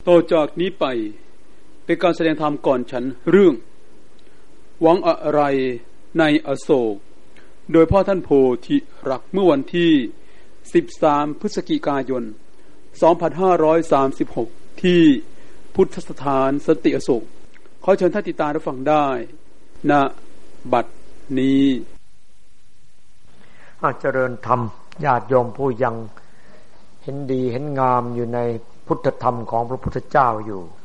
ต่อจากนี้ไปเป็นการแสดงธรรมก่อนฉันเรื่องหวังอะไรในอโศกโดยพ่อท่านโพธิรักเมื่อวันที่13พฤศจิกายน2536ที่พุทธสถานสันติอโศกขอเชิญท่านติดตามรับฟังได้ณบัดนี้เจริญธรรมญาติโยมผู้ยังเห็นดีเห็นงามอยู่ในพุทธธรรมของพระพุทธเจ้า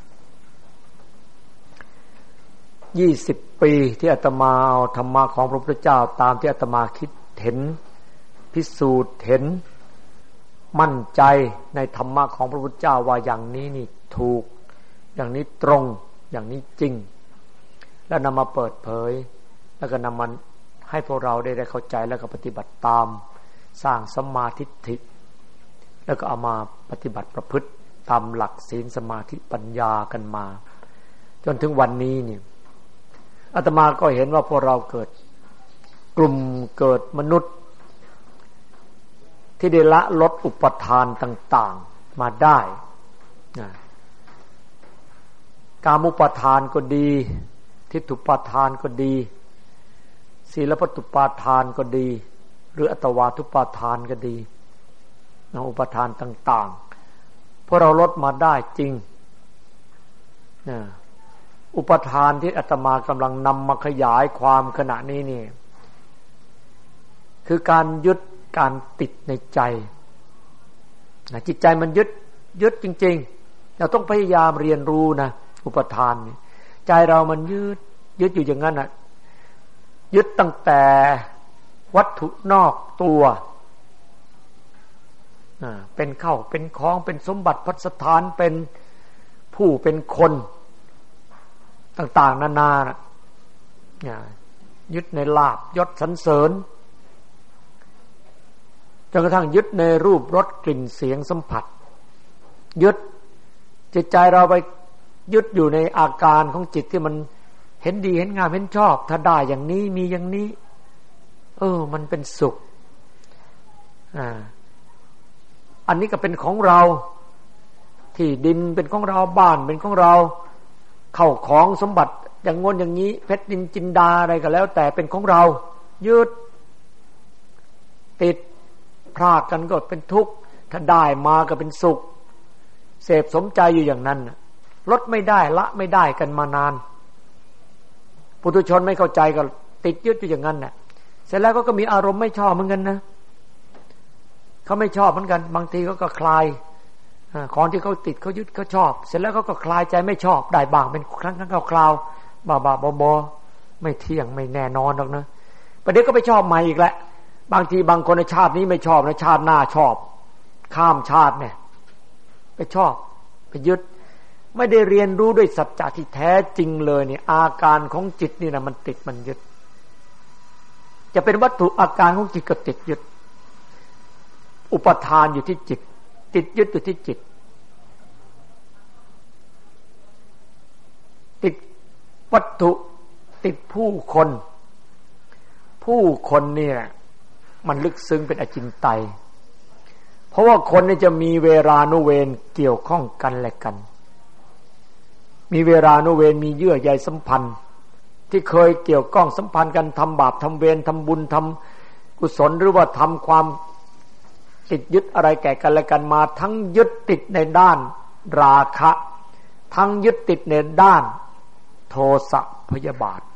อยู่20ปีที่อาตมาเอาธรรมะของพระพุทธเจ้าตามที่อาตมาคิดเห็นพิสูจน์เห็นมั่นใจในธรรมะของพระพุทธเจ้าว่าอย่างนี้นี่ถูกอย่างนี้ตรงอย่างนี้จริงแล้วนำมาเปิดเผยแล้วก็นำมันให้พวกเราได้เข้าใจแล้วก็ปฏิบัติตามสร้างสัมมาทิฏฐิแล้วก็เอามาปฏิบัติประพฤติตามหลักศีลสมาธิปัญญากันมาจนถึงวันนี้นี่อาตมาก็เห็นว่าพวกเราเกิดกลุ่มเกิดมนุษย์ที่ได้ละลดอุปทานต่างๆมาได้กามุปทานก็ดีทิฏฐุปทานก็ดีศีลปตุปาทานก็ดีหรืออัตวาทุปาทานก็ดีอุปทานต่างๆพวกเราลดมาได้จริงอุปทานที่อาตมากำลังนำมาขยายความขณะนี้นี่คือการยึดการติดในใจจิตใจมันยึดจริงๆเราต้องพยายามเรียนรู้นะอุปทานนี่ใจเรามันยึดอยู่อย่างนั้นน่ะยึดตั้งแต่วัตถุนอกตัวเป็นเข้าเป็นของเป็นสมบัติพัสถานเป็นผู้เป็นคนต่างๆนานายึดในลาภยศสรรเสริญจนกระทั่งยึดในรูปรสกลิ่นเสียงสัมผัสยึดจิตใจเราไปยึดอยู่ในอาการของจิตที่มันเห็นดีเห็นงามเห็นชอบถ้าได้อย่างนี้มีอย่างนี้มันเป็นสุขอันนี้ก็เป็นของเราที่ดินเป็นของเราบ้านเป็นของเราเข้าของสมบัติอย่างงนอย่างนี้เพชรนินจินดาอะไรก็แล้วแต่เป็นของเรายึดติดพรากกันก็เป็นทุกข์ถ้าได้มาก็เป็นสุขเสพสมใจอยู่อย่างนั้นลดไม่ได้ละไม่ได้กันมานานปุถุชนไม่เข้าใจก็ติดยึดอยู่อย่างนั้นน่ะเสร็จแล้วก็มีอารมณ์ไม่ชอบเหมือนกันนะเขาไม่ชอบเหมือนกันบางทีก็คลายของที่เขาติดเขายึดเขาชอบเสร็จแล้วเขาก็คลายใจไม่ชอบได้บ้างเป็นครั้งคราวบ้าบอไม่เที่ยงไม่แน่นอนหรอกนะประเดี๋ยวก็ไปชอบใหม่อีกแหละบางทีบางคนในชาตินี้ไม่ชอบนะชาติหน้าชอบข้ามชาติเนี่ยไปชอบไปยึดไม่ได้เรียนรู้ด้วยสัจจะที่แท้จริงเลยเนี่ยอาการของจิตนี่นะมันติดมันยึดจะเป็นวัตถุอาการของจิตก็ติดยึดอุปทานอยู่ที่จิตติดยึดอยู่ที่จิตติดวัตถุติดผู้คนเนี่ยมันลึกซึ้งเป็นอจินไตยเพราะว่าคนนี่จะมีเวลานุเวรเกี่ยวข้องกันและกันมีเวลานุเวรมีเยื่อใยสัมพันธ์ที่เคยเกี่ยวข้องสัมพันธ์กันทำบาปทำเวรทำบุญทำกุศลหรือว่าทำความติดยึดอะไรแก่กันและกันมาทั้งยึดติดในด้านราคะทั้งยึดติดในด้านโทสะพยาบาท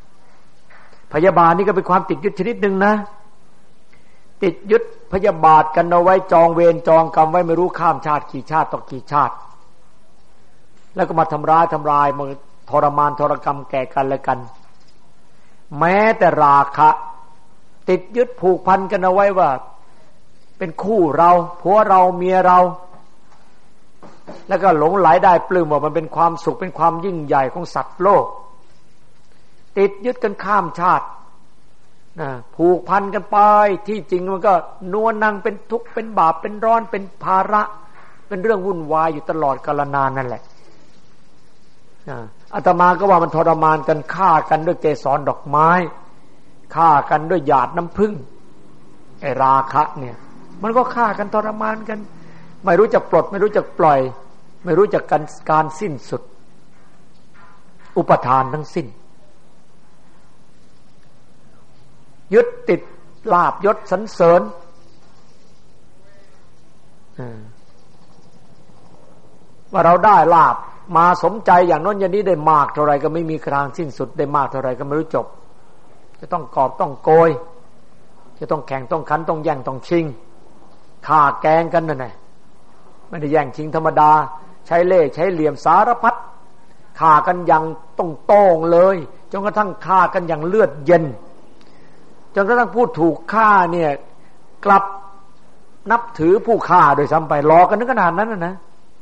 นี่ก็เป็นความติดยึดชนิดหนึ่งนะติดยึดพยาบาทกันเอาไว้จองเวรจองกรรมไว้ไม่รู้ข้ามชาติกี่ชาติต่อกี่ชาติแล้วก็มาทำร้ายมาทรมานทรกรรมแก่กันและกันแม้แต่ราคะติดยึดผูกพันกันเอาไว้ว่าเป็นคู่เราผัวเราเมียเราแล้วก็หลงไหลได้ปลื้มว่ามันเป็นความสุขเป็นความยิ่งใหญ่ของสัตว์โลกติดยึดกันข้ามชาติผูกพันกันไปที่จริงมันก็นัวนังเป็นทุกข์เป็นบาปเป็นร้อนเป็นภาระเป็นเรื่องวุ่นวายอยู่ตลอดกาลนานนั่นแหละอาตมาก็ว่ามันทรมานกันฆ่ากันด้วยเกสรดอกไม้ฆ่ากันด้วยหยาดน้ำผึ้งไอ้ราคะเนี่ยมันก็ฆ่ากันทรมานกันไม่รู้จะปลดไม่รู้จะปล่อยไม่รู้จักการสิ้นสุดอุปทานทั้งสิ้นยึดติดลาภยศสรรเสริญว่าเราได้ลาภมาสมใจอย่างน้นอย่างนี้ได้มากเท่าไรก็ไม่มีทางสิ้นสุดได้มากเท่าไรก็ไม่รู้จบจะต้องกอบต้องโกยจะต้องแข่งต้องขันต้องแย่งต้องชิงฆ่าแกงกันนั่นแหละไม่ได้แย่งชิงธรรมดาใช้เล่ห์ใช้เหลี่ยมสารพัดฆ่ากันอย่างต้องโต้งเลยจนกระทั่งฆ่ากันอย่างเลือดเย็นจนกระทั่งผู้ถูกฆ่าเนี่ยกลับนับถือผู้ฆ่าโดยซ้ำไปหลอกกันถึงขนาดนั้นนะ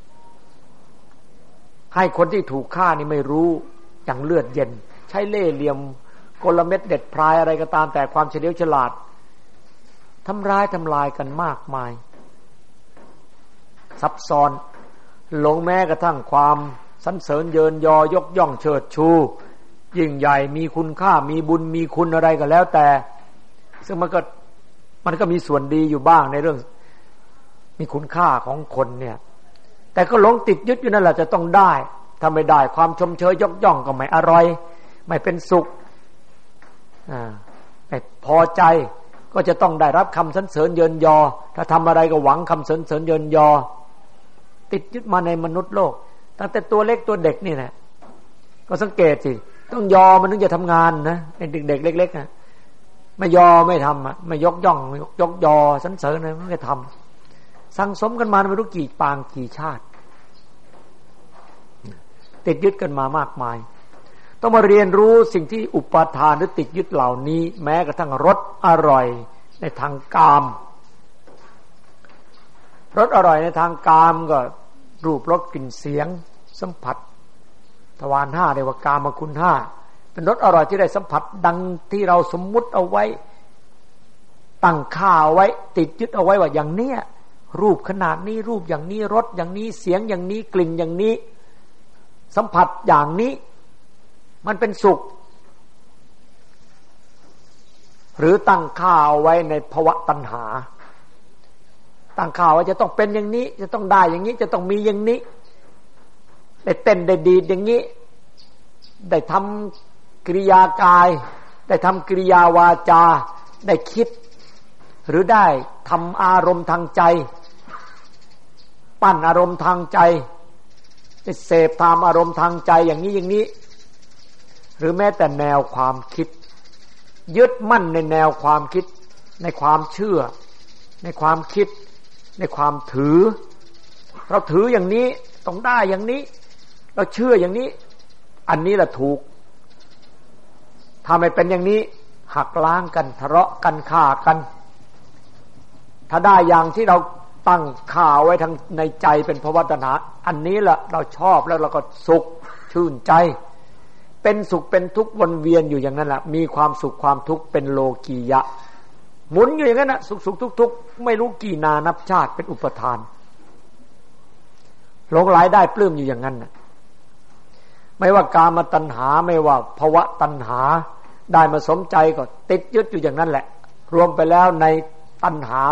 ให้คนที่ถูกฆ่านี่ไม่รู้อย่างเลือดเย็นใช้เล่ห์เหลี่ยมกลเม็ดเด็ดพรายอะไรก็ตามแต่ความเฉลียวฉลาดทำร้ายทำลายกันมากมายซับซ้อนหลงแม้กระทั่งความสรรเสริญเยินยอยกย่องเชิดชูยิ่งใหญ่มีคุณค่ามีบุญมีคุณอะไรก็แล้วแต่ซึ่งมันก็มีส่วนดีอยู่บ้างในเรื่องมีคุณค่าของคนเนี่ยแต่ก็หลงติดยึดอยู่นั่นแหละจะต้องได้ถ้าไม่ได้ความชมเชยยกย่องก็ไม่อร่อยไม่เป็นสุขไม่พอใจก็จะต้องได้รับคำสรรเสริญเยินยอถ้าทำอะไรก็หวังคำสรรเสริญเยินยอติดยึดมาในมนุษย์โลกตั้งแต่ตัวเล็กตัวเด็กนี่แหละก็สังเกตสิต้องยอมันถึงจะทำงานนะไอ้เด็กๆเล็กๆนะไม่ยอไม่ทำไม่ยกย่องยกยอสรรเสริญอะไรมันก็ทำสั่งสมกันมาไม่รู้กี่ปางกี่ชาติติดยึดกันมามากมายต้องมาเรียนรู้สิ่งที่อุปทานหรือติดยึดเหล่านี้แม้กระทั่งรสอร่อยในทางกามรสอร่อยในทางกามก็รูปรสกลิ่นเสียงสัมผัสทวาร5เรียกว่ากามคุณ5เป็นรสอร่อยที่ได้สัมผัสดังที่เราสมมุติเอาไว้ตั้งค่าไว้ติดยึดเอาไว้ว่าอย่างเนี้ยรูปขนาดนี้รูปอย่างนี้รสอย่างนี้เสียงอย่างนี้กลิ่นอย่างนี้สัมผัสอย่างนี้มันเป็นสุขหรือตั้งค่าเอาไว้ในภวะตัณหาตั้งค่าว่าจะต้องเป็นอย่างนี้จะต้องได้อย่างนี้จะต้องมีอย่างนี้ได้เต้นได้ดีดอย่างนี้ได้ทำกิริยากายได้ทำกิริยาวาจาได้คิดหรือได้ทำอารมณ์ทางใจปั้นอารมณ์ทางใจได้เสพตามอารมณ์ทางใจอย่างนี้อย่างนี้หรือแม้แต่แนวความคิดยึดมั่นในแนวความคิดในความเชื่อในความคิดในความถือเราถืออย่างนี้ต้องได้อย่างนี้เราเชื่ออย่างนี้อันนี้แหละถูกถ้าไม่เป็นอย่างนี้หักล้างกันทะเลาะกันฆ่ากันถ้าได้อย่างที่เราตั้งค่าไว้ทางในใจเป็นภวตัณหาอันนี้แหละเราชอบแล้วเราก็สุขชื่นใจเป็นสุขเป็นทุกข์วนเวียนอยู่อย่างนั้นแหละมีความสุขความทุกข์เป็นโลกียะหมุนอยู่อย่างนั้นนะสุขทุกข์ไม่รู้กี่นานับชาติเป็นอุปทานหลงไหลได้ปลื้มอยู่อย่างนั้นนะไม่ว่ากามตัณหาไม่ว่าภวตัณหาได้มาสมใจก็ติดยึดอยู่อย่างนั้นแหละรวมไปแล้วในตัณหา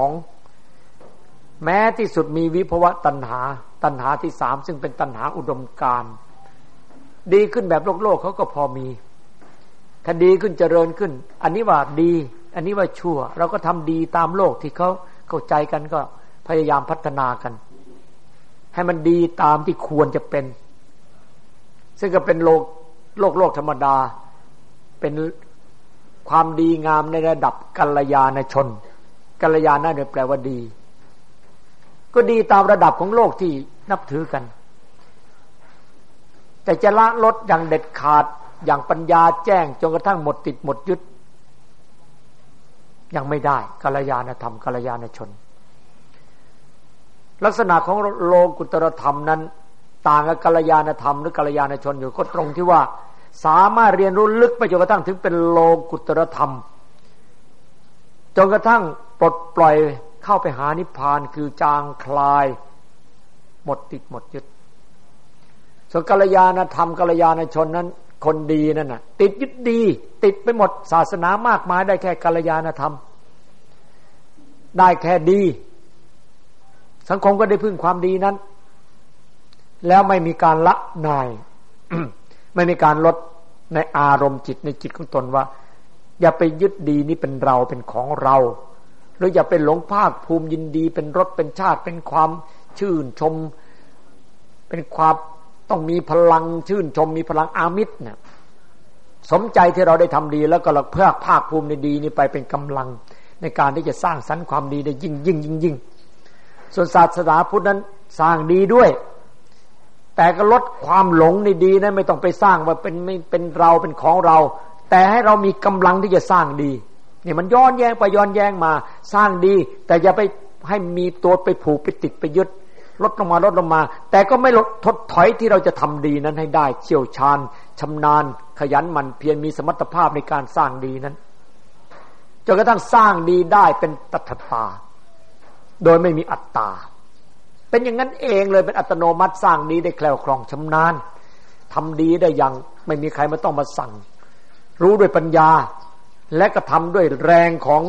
2แม้ที่สุดมีวิภวตัณหาตัณหาที่3ซึ่งเป็นตัณหาอุดมการณ์ดีขึ้นแบบโลกเขาก็พอมีถ้าดีขึ้นเจริญขึ้นอันนี้ว่าดีอันนี้ว่าชั่วเราก็ทำดีตามโลกที่เขาเข้าใจกันก็พยายามพัฒนากันให้มันดีตามที่ควรจะเป็นซึ่งก็เป็นโลกธรรมดาเป็นความดีงามในระดับกัลยาณชนกัลยาณเนี่ยแปลว่าดีก็ดีตามระดับของโลกที่นับถือกันแต่จะละลดอย่างเด็ดขาดอย่างปัญญาแจ้งจนกระทั่งหมดติดหมดยึดยังไม่ได้กัลยาณธรรมกัลยาณชนลักษณะของโลกุตตรธรรมนั้นต่างกับกัลยาณธรรมหรือกัลยาณชนอยู่ก็ตรงที่ว่าสามารถเรียนรู้ลึกไปจนกระทั่งถึงเป็นโลกุตตรธรรมจนกระทั่งปลดปล่อยเข้าไปหานิพพานคือจางคลายหมดติดหมดยึดส่วนกัลยาณธรรมกัลยาณชนนั้นคนดีนั่นน่ะติดยึดดีติดไปหมดศาสนามากมายได้แค่กัลยาณธรรมได้แค่ดีสังคมก็ได้พึ่งความดีนั้นแล้วไม่มีการละนาย ไม่มีการลดในอารมณ์จิตในจิตของตนว่าอย่าไปยึดดีนี่เป็นเราเป็นของเราหรืออย่าไปหลงภาคภูมิยินดีเป็นรสเป็นชาติเป็นความชื่นชมเป็นความต้องมีพลังชื่นชมมีพลังอามิตรเนี่ยสมใจที่เราได้ทำดีแล้วก็เราเพื่อภาคภูมิในดีนี้ไปเป็นกำลังในการที่จะสร้างสรรค์ความดีได้ยิ่งส่วนศาสนาพุทธนั้นสร้างดีด้วยแต่ก็ลดความหลงในดีนั้นไม่ต้องไปสร้างว่าเป็นเราเป็นของเราแต่ให้เรามีกำลังที่จะสร้างดีเนี่ยมันย้อนแย้งไปย้อนแย้งมาสร้างดีแต่อย่าไปให้มีตัวไปผูกไปติดไปยึดลดลงมาแต่ก็ไม่ลดทดถอยที่เราจะทำดีนั้นให้ได้เชี่ยวชาญชำนาญขยันหมั่นเพียรมีสมรรถภาพในการสร้างดีนั้นจนกระทั่งสร้างดีได้เป็นตัทตาโดยไม่มีอัตตาเป็นอย่างนั้นเองเลยเป็นอัตโนมัติสร้างดีได้แคล่วคล่องชำนาญทำดีได้อย่างไม่มีใครมาต้องมาสั่งรู้ด้วยปัญญาและก็ทำด้วยแรงของ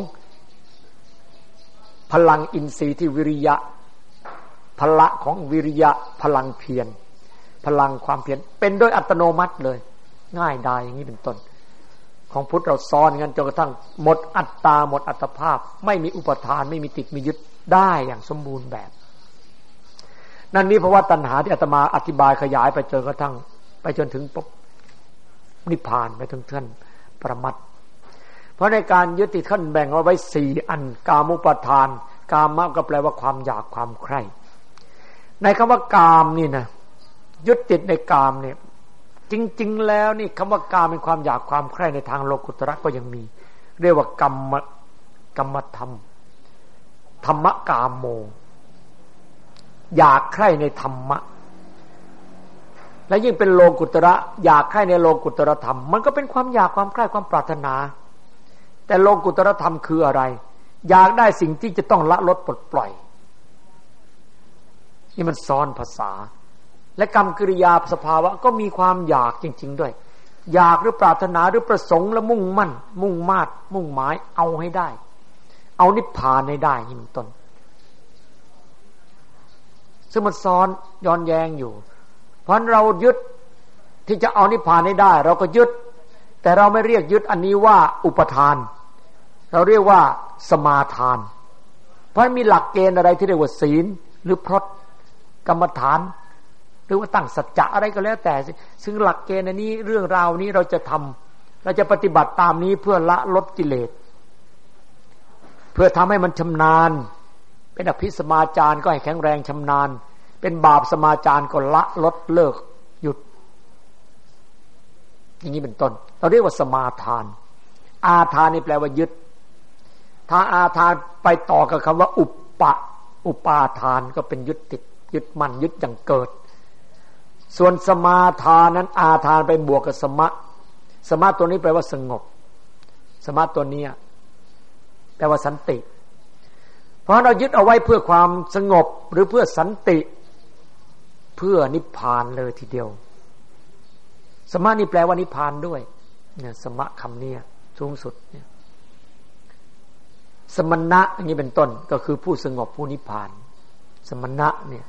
พลังอินทรีย์ที่วิริยะพละของวิริยะพลังเพียรพลังความเพียรเป็นโดยอัตโนมัติเลยง่ายดายอย่างนี้เป็นต้นของพุทธเราซ้อนกันจนกระทั่งหมดอัตตาหมดอัตภาพไม่มีอุปทานไม่มีติดมียึดได้อย่างสมบูรณ์แบบนั่นนี่เพราะว่าตัณหาที่อาตมาอธิบายขยายไปจนกระทั่งไปจนถึงนิพพานไปถึงท่านปรมัตถ์เพราะในการยึดติดท่านแบ่งเอาไว้4อันกามุปทานกามะก็แปลว่าความอยากความใคร่ในคำว่ากามนี่นะยึดติดในกามเนี่ยจริงๆแล้วนี่คำว่ากามเป็นความอยากความใคร่ในทางโลกุตระก็ยังมีเรียกว่ากรรมธรรมธรรมกามโมอยากใคร่ในธรรมะและยิ่งเป็นโลกุตระอยากใคร่ในโลกุตระธรรมมันก็เป็นความอยากความใคร่ความปรารถนาแต่โลกุตระธรรมคืออะไรอยากได้สิ่งที่จะต้องละลดปลดปล่อยนี่มันซ้อนภาษาและกรรมกิริยาสภาวะก็มีความอยากจริงๆด้วยอยากหรือปรารถนาหรือประสงค์และมุ่งมั่นมุ่งมาดมุ่งหมายเอาให้ได้เอานิพพานให้ได้นี่เป็นต้นซึ่งมันซ้อนย้อนแย้งอยู่เพราะเรายึดที่จะเอานิพพานให้ได้เราก็ยึดแต่เราไม่เรียกยึดอันนี้ว่าอุปทานเราเรียกว่าสมาทานเพราะมีหลักเกณฑ์อะไรที่เรียกว่าศีลหรือพรตกรรมฐานหรือว่าตั้งสัจจะอะไรก็แล้วแต่ซึ่งหลักเกณฑ์อันนี้เรื่องราวนี้เราจะทำเราจะปฏิบัติตามนี้เพื่อละลดกิเลสเพื่อทำให้มันชำนาญเป็นอภิสมาจารก็ให้แข็งแรงชำนาญเป็นบาปสมาจารก็ละลดเลิกหยุดอย่างนี้เป็นต้นเราเรียกว่าสมาทานอาทานนี่แปลว่ายึดถ้าอาทานไปต่อกับคำว่าอุปาทานก็เป็นยึดติดยึดมั่นยึดอย่างเกิดส่วนสมาทานนั้นอาทานไปบวกกับสมะตัวนี้แปลว่าสงบสมะตัวนี้แปลว่าสันติเพราะเรายึดเอาไว้เพื่อความสงบหรือเพื่อสันติเพื่อนิพพานเลยทีเดียวสมะนี่แปลว่านิพพานด้วยเนี่ยสมะคำนี้สูงสุดเนี่ยสมณะอย่างนี้เป็นต้นก็คือผู้สงบผู้นิพพานสมณะเนี่ย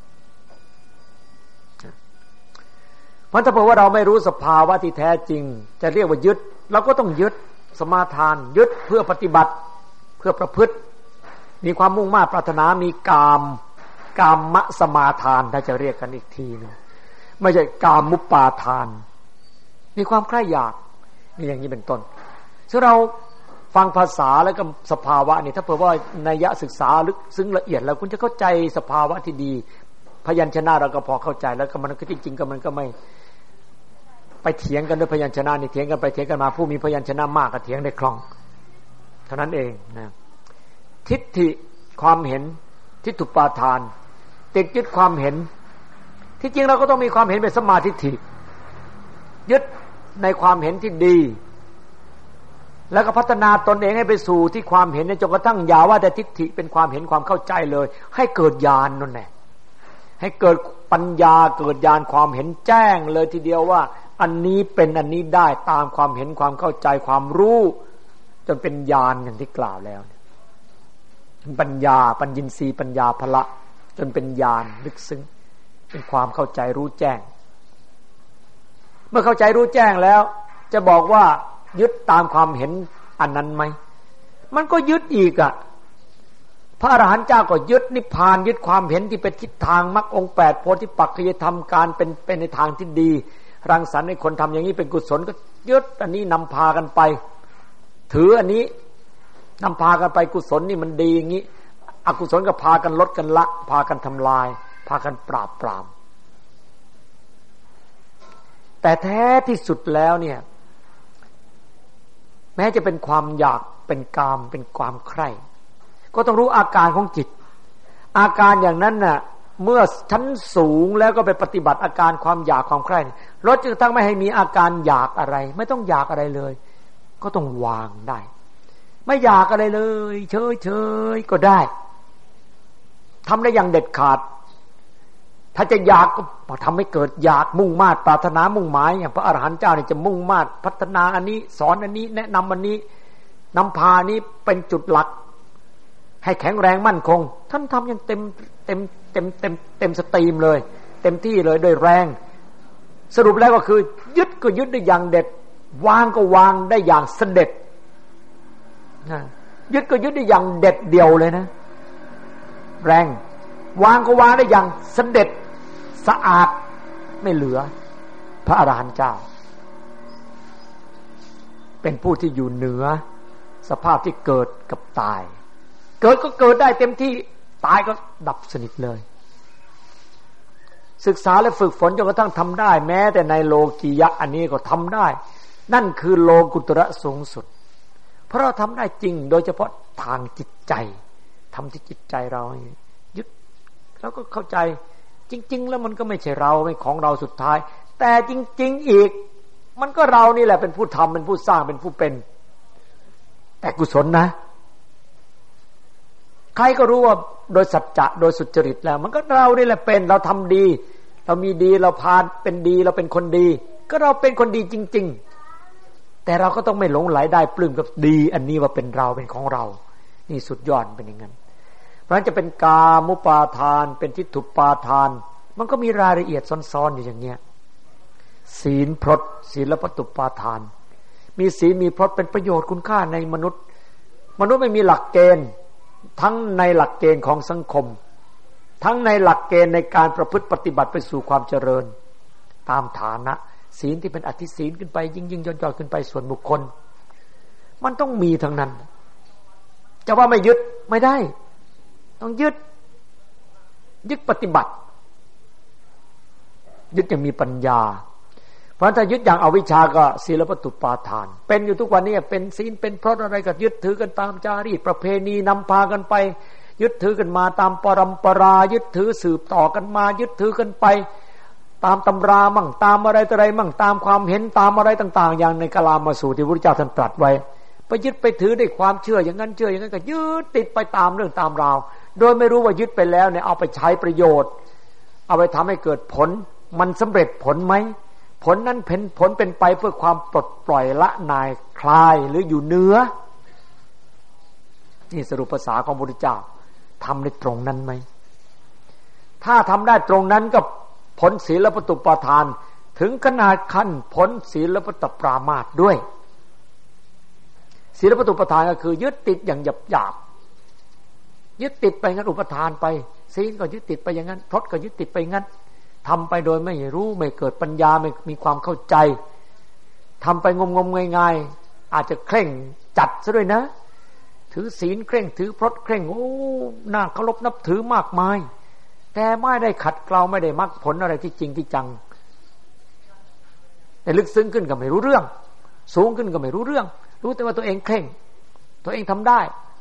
เพราะถ้าเผื่อว่าเราไม่รู้สภาวะที่แท้จริงจะเรียกว่ายึดเราก็ต้องยึดสมาทานยึดเพื่อปฏิบัติเพื่อประพฤติมีความมุ่งมา่ปรารถนามีกามสมาทานถ้าจะเรียกกันอีกทีนึงไม่ใช่กามุปปาทานมีความใคร่อยากนี่อย่างนี้เป็นต้นซึ่งเราฟังภาษาแล้วก็สภาวะนี่ถ้าเผื่อว่านัยศึกษาลึกซึ้งละเอียดแล้วคุณจะเข้าใจสภาวะที่ดีพยัญชนะเราก็พอเข้าใจแล้วก็มันก็จริงๆก็มันก็ไม่ไปเถียงกันด้วยพยัญชนะนี่เถียงกันไปเถียงกันมาผู้มีพยัญชนะมากก็เถียงได้คล่องเท่านั้นเองนะทิฏฐิความเห็นทิฏฐุปาทานติดยึดความเห็นที่จริงเราก็ต้องมีความเห็นเป็นสัมมาทิฏฐิยึดในความเห็นที่ดีแล้วก็พัฒนาตนเองให้ไปสู่ที่ความเห็นจนกระทั่งอย่าว่าแต่ทิฏฐิเป็นความเห็นความเข้าใจเลยให้เกิดญาณนั่นแหละให้เกิดปัญญาเกิดญาณความเห็นแจ้งเลยทีเดียวว่าอันนี้เป็นอันนี้ได้ตามความเห็นความเข้าใจความรู้จนเป็นญาณอย่างที่กล่าวแล้วปัญญาปัญญินทรีย์ปัญญาพละจนเป็นญาณลึกซึ้งเป็นความเข้าใจรู้แจ้งเมื่อเข้าใจรู้แจ้งแล้วจะบอกว่ายึดตามความเห็นอันนั้นไหมมันก็ยึดอีกพระอรหันต์เจ้าก็ยึดนิพพานยึดความเห็นที่เป็นทิศทางมรรคองค์8โพธิปักขิยธรรมการเป็นในทางที่ดีรังสรรค์ให้คนทำอย่างนี้เป็นกุศลก็ยึดอันนี้นำพากันไปถืออันนี้นำพากันไปกุศลนี่มันดีอย่างนี้อกุศลก็พากันลดกันละพากันทำลายพากันปราบปรามแต่แท้ที่สุดแล้วเนี่ยแม้จะเป็นความอยากเป็นกามเป็นความใคร่ก็ต้องรู้อาการของจิตอาการอย่างนั้นน่ะเมื่อชั้นสูงแล้วก็ไปปฏิบัติอาการความอยากความใคร่ลดจนกระทั่งไม่ให้มีอาการอยากอะไรไม่ต้องอยากอะไรเลยก็ต้องวางได้ไม่อยากอะไรเลยเฉยๆก็ได้ทำได้อย่างเด็ดขาดถ้าจะอยากก็ทำให้เกิดอยากมุ่งมา่ปรารถนามุ่งหมายอย่างพระอรหันต์เจ้าเนี่ยจะมุ่งมา่พัฒนาอันนี้สอนอันนี้แนะนำอันนี้นำพานี้เป็นจุดหลักให้แข็งแรงมั่นคงท่านทำอย่างเต็มสตรีมเลยเต็มที่เลยโดยแรงสรุปแล้วก็คือยึดก็ยึดได้อย่างเด็ดวางก็วางได้อย่างเสด็จยึดก็ยึดได้อย่างเด็ดเดียวเลยนะแรงวางก็วางได้อย่างเสด็จสะอาดไม่เหลือพระอรหันต์เจ้าเป็นผู้ที่อยู่เหนือสภาพที่เกิดกับตายเกิดก็เกิดได้เต็มที่ตายก็ดับสนิทเลยศึกษาและฝึกฝนจนกระทั่งทำได้แม้แต่ในโลกียะอันนี้ก็ทำได้นั่นคือโลกุตระสูงสุดเพราะเราทำได้จริงโดยเฉพาะทางจิตใจทำที่จิตใจเรายึดแล้วก็เข้าใจจริงๆแล้วมันก็ไม่ใช่เราเป็นของเราสุดท้ายแต่จริงๆอีกมันก็เรานี่แหละเป็นผู้ทำเป็นผู้สร้างเป็นผู้เป็นแต่กุศลนะใครก็รู้ว่าโดยสัจจะโดยสุจริตแล้วมันก็เรานี่แหละเป็นเราทำดีเรามีดีเราพาเป็นดีเราเป็นคนดีก็เราเป็นคนดีจริงๆแต่เราก็ต้องไม่หลงไหลได้ปลื้มกับดีอันนี้ว่าเป็นเราเป็นของเรานี่สุดยอดเป็นอย่างนั้นเพราะฉะนั้นจะเป็นกามุปาทานเป็นทิฏฐุปาทานมันก็มีรายละเอียดซ้อนๆอยู่อย่างเงี้ยศีลพรตศีลปตุปาทานมีศีลมีพรตเป็นประโยชน์คุณค่าในมนุษย์ไม่มีหลักเกณฑ์ทั้งในหลักเกณฑ์ของสังคมทั้งในหลักเกณฑ์ในการประพฤติปฏิบัติไปสู่ความเจริญตามฐานะศีลที่เป็นอธิศีลขึ้นไปยิ่งย่อนๆขึ้นไปส่วนบุคคลมันต้องมีทั้งนั้นจะว่าไม่ยึดไม่ได้ต้องยึดปฏิบัติยึดอย่างมีปัญญาเพราะถ้ายึดอย่างอวิชชาก็ศีลปตุปาทานเป็นอยู่ทุกวันนี้เป็นศีลเป็นพรตอะไรก็ยึดถือกันตามจารีตประเพณีนำพากันไปยึดถือกันมาตามปรัมปรายึดถือสืบต่อกันมายึดถือกันไปตามตำรามั่งตามอะไรต่ออะไรมั่งตามความเห็นตามอะไรต่างๆอย่างในกลามาสูตรที่พระพุทธเจ้าท่านตรัสไว้ไปยึดไปถือด้วยความเชื่ออย่างนั้นเชื่ออย่างนั้นก็ยึดติดไปตามเรื่องตามราวโดยไม่รู้ว่ายึดไปแล้วเนี่ยเอาไปใช้ประโยชน์เอาไปทำให้เกิดผลมันสำเร็จผลไหมผลนั้นเป็นไปเพื่อความปลดปล่อยละนายคลายหรืออยู่เหนือนี่สรุปภาษาของพระพุทธเจ้าทำได้ตรงนั้นไหมถ้าทำได้ตรงนั้นก็ผลศีลปตุปาทานถึงขนาดขั้นผลศีลปตปรามาสด้วยศีลปตุปาทานก็คือยึดติดอย่างหยาบยึดติดไปงั้นอุปทานไปศีลก็ยึดติดไปอย่างนั้นพรตก็ยึดติดไปงั้นทำไปโดยไม่รู้ไม่เกิดปัญญาไม่มีความเข้าใจทำไปงมๆง่ายๆอาจจะเคร่งจัดซะด้วยนะถือศีลเคร่งถือพรตเคร่งโอ้น่าเคารพนับถือมากมายแต่ไม่ได้ขัดเกลาไม่ได้มรรคผลอะไรที่จริงที่จังแต่ลึกซึ้งขึ้นก็ไม่รู้เรื่องสูงขึ้นก็ไม่รู้เรื่องรู้แต่ว่าตัวเองเคร่งตัวเองทำได้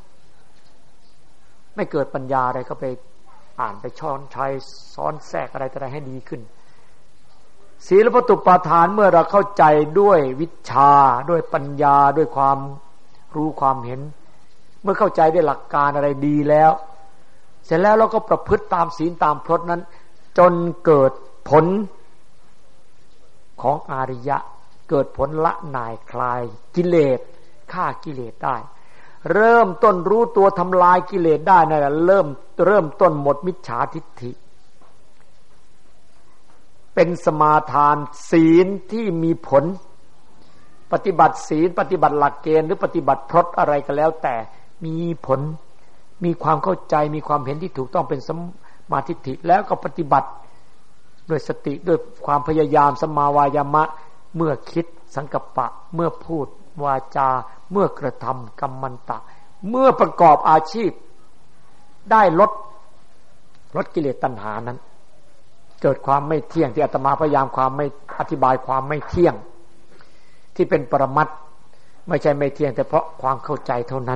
ไม่เกิดปัญญาอะไรก็ไปอ่านไปช้อนชัยซ้อนแทรกอะไรต่ออะไรให้ดีขึ้นศีลปตุปาทานเมื่อเราเข้าใจด้วยวิชาด้วยปัญญาด้วยความรู้ความเห็นเมื่อเข้าใจได้หลักการอะไรดีแล้วเสร็จแล้วเราก็ประพฤติตามศีลตามพรตนั้นจนเกิดผลของอริยะเกิดผลละหน่ายคลายกิเลสฆ่ากิเลสได้เริ่มต้นรู้ตัวทำลายกิเลสได้นั่นแหละเริ่มต้นหมดมิจฉาทิฏฐิเป็นสมาทานศีลที่มีผลปฏิบัติศีลปฏิบัติหลักเกณฑ์หรือปฏิบัติพรตอะไรก็แล้วแต่มีผลมีความเข้าใจมีความเห็นที่ถูกต้องเป็นสัมมาทิฏฐิแล้วก็ปฏิบัติด้วยสติด้วยความพยายามสัมมาวายามะเมื่อคิดสังกัปปะเมื่อพูดวาจาเมื่อกระทำกัมมันตะเมื่อประกอบอาชีพได้ลดกิเลสตัณหานั้นเกิดความไม่เที่ยงที่อาตมาพยายามความไม่อธิบายความไม่เที่ยงที่เป็นปรมัตถ์ไม่ใช่ไม่เที่ยงแต่เพราะความเข้าใจเท่านั้น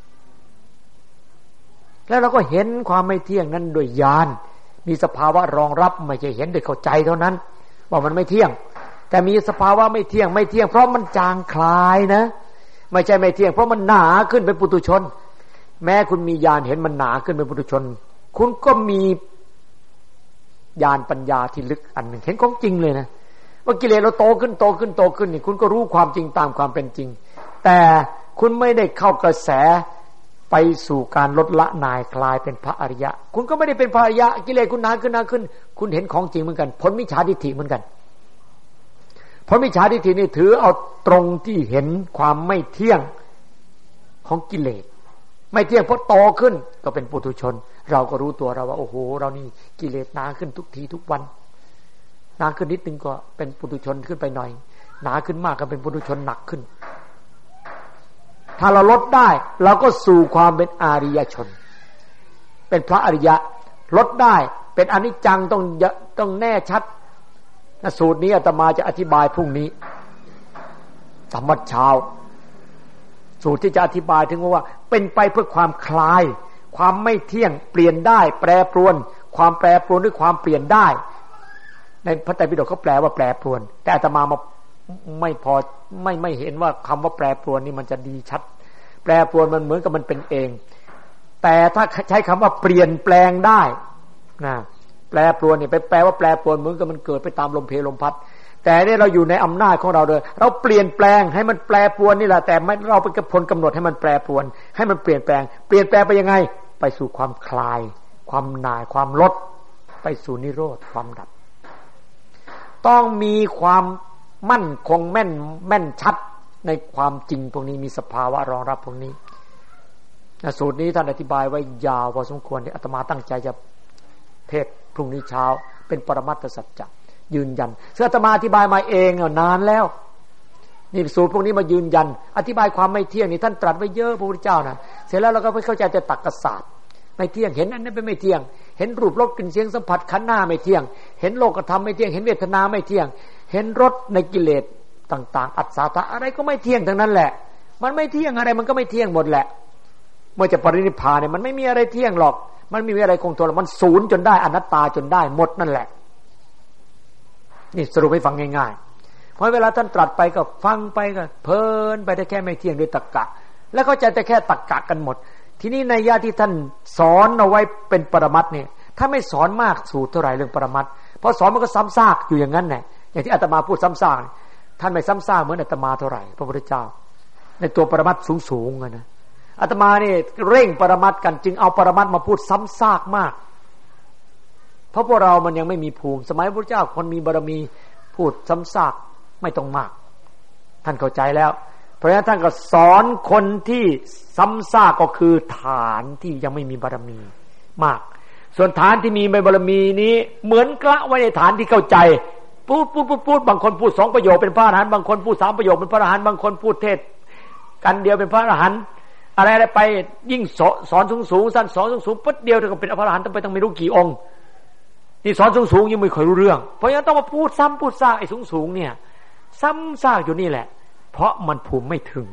แล้วเราก็เห็นความไม่เที่ยงนั้นโดยญาณมีสภาวะรองรับไม่ใช่เห็นโดยเข้าใจเท่านั้นว่ามันไม่เที่ยงแต่มีสภาวะไม่เที่ยงเพราะมันจางคลายนะไม่ใช่ไม่เที่ยงเพราะมันหนาขึ้นเป็นปุถุชนแม้คุณมีญาณเห็นมันหนาขึ้นเป็นปุถุชนคุณก็มีญาณปัญญาที่ลึกอันหนึ่งเห็นของจริงเลยนะว่ากิเลสเราโตขึ้นนี่คุณก็รู้ความจริงตามความเป็นจริงแต่คุณไม่ได้เข้ากระแสไปสู่การลดละนายคลายเป็นพระอริยะคุณก็ไม่ได้เป็นพระอริยะกิเลสคุณหนาขึ้นคุณเห็นของจริงเหมือนกันผลมิจฉาทิฏฐิเหมือนกันผลมิจฉาทิฏฐินี่ถือเอาตรงที่เห็นความไม่เที่ยงของกิเลสไม่เที่ยงเพราะโตขึ้นก็เป็นปุถุชนเราก็รู้ตัวเราว่าโอ้โหเรานี่กิเลสหนาขึ้นทุกทีทุกวันหนาขึ้นนิดนึงก็เป็นปุถุชนขึ้นไปหน่อยหนาขึ้นมากก็เป็นปุถุชนหนักขึ้นถ้าเราลดได้เราก็สู่ความเป็นอริยชนเป็นพระอริยะลดได้เป็นอนิจจังต้องแน่ชัดนะสูตรนี้อาตมาจะอธิบายพรุ่งนี้ธรรมะเช้าสูตรที่จะอธิบายถึงว่าเป็นไปเพื่อความคลายความไม่เที่ยงเปลี่ยนได้แปรปรวนความแปรปรวนด้วยความเปลี่ยนได้ในพระไตรปิฎกเขาแปลว่าแปรปรวนแต่อาตมาไม่พอไม่เห็นว่าคำว่าแปรปรวนนี่มันจะดีชัดแปรปรวนมันเหมือนกับมันเป็นเองแต่ถ้าใช้คำว่าเปลี่ยนแปลงได้นะแปรปรวนนี่ไปแปลว่าแปรปรวนเหมือนกับมันเกิดไปตามลมเพลลมพัดแต่นี่เราอยู่ในอำนาจของเราเลยเราเปลี่ยนแปลงให้มันแปรปรวนนี่แหละแต่ไม่เราเป็นพลกำหนดให้มันแปรปรวนให้มันเปลี่ยนแปลงไปยังไงไปสู่ความคลายความหน่ายความลดไปสู่นิโรธความดับต้องมีความมั่นคงแม่นชัดในความจริงพวกนี้มีสภาวะรองรับพวกนี้สูตรนี้ท่านอธิบายไว้ยาวพอสมควรที่อาตมาตั้งใจจะเทศพรุ่งนี้เช้าเป็นปรมัตถสัจจะยืนยันซึ่งอาตมาอธิบายมาเองนานแล้วนี่สูตรพวกนี้มายืนยันอธิบายความไม่เที่ยงนี่ท่านตรัสไว้เยอะพระพุทธเจ้านะเสร็จแล้วเราก็ไปเข้าใจแต่ตรรกศาสตร์ไม่เที่ยงเห็นอันนั้นเป็นไม่เที่ยงเห็นรูปรสกลิ่นเสียงสัมผัสขันธ์หน้าไม่เที่ยงเห็นโลกธรรมไม่เที่ยงเห็นเวทนาไม่เที่ยงเห็นรสในกิเลสต่างๆอัศสาทะอะไรก็ไม่เที่ยงทั้งนั้นแหละมันไม่เที่ยงอะไรมันก็ไม่เที่ยงหมดแหละเมื่อจะปรินิพพานเนี่ยมันไม่มีอะไรเที่ยงหรอกมันไม่มีอะไรคงทนมันศูนย์จนได้อนัตตาจนได้หมดนั่นแหละนี่สรุปให้ฟังง่ายๆเพราะเวลาท่านตรัสไปก็ฟังไปก็เพลินไปได้แค่ไม่เที่ยงด้วยตรรกะแล้วเข้าใจแต่แค่ตรรกะกันหมดทีนี้ในญาที่ท่านสอนเอาไว้เป็นปรมัตถ์เนี่ยถ้าไม่สอนมากสูตรเท่าไหร่เรื่องปรมัตถ์เพราะสอนมันก็ซ้ำซากอยู่อย่างนั้นแหละอย่างที่อาตมาพูดซ้ำซากท่านไม่ซ้ำซากเหมือนอาตมาเท่าไหร่พระพุทธเจ้าในตัวปรมัตถ์สูงๆนะอาตมานี่เร่งปรมัตถ์กันจึงเอาปรมัตถ์มาพูดซ้ำซากมากเพราะพวกเรามันยังไม่มีภูมิสมัยพระพุทธเจ้าคนมีบารมีพูดซ้ำซากไม่ต้องมากท่านเข้าใจแล้วเพราะฉะนั้นท่านก็สอนคนที่ซ้ำซากก็คือฐานที่ยังไม่มีบารมีมากส่วนฐานที่มีบารมีนี้เหมือนกระไว้ในฐานที่เข้าใจพูดบางคนพูด2ประโยคเป็นพระอรหันต์บางคนพูด3ประโยคเป็นพระอรหันต์บางคนพูดเทศกันเดียวเป็นพระอรหันต์อะไรไปยิ่งสอนสูงสั้นสอนสูงปุ๊บเดียวก็เป็นพระอรหันต์ต้องไม่รู้กี่องค์นี่สอนสูงยังไม่ค่อยรู้เรื่องเพราะฉะนั้นต้องมาพูดซ้ำพูดซากไอ้สูงเนี่ยซ้ำซากอยู่นี่แหละเพราะมันภูมิไม่ถึง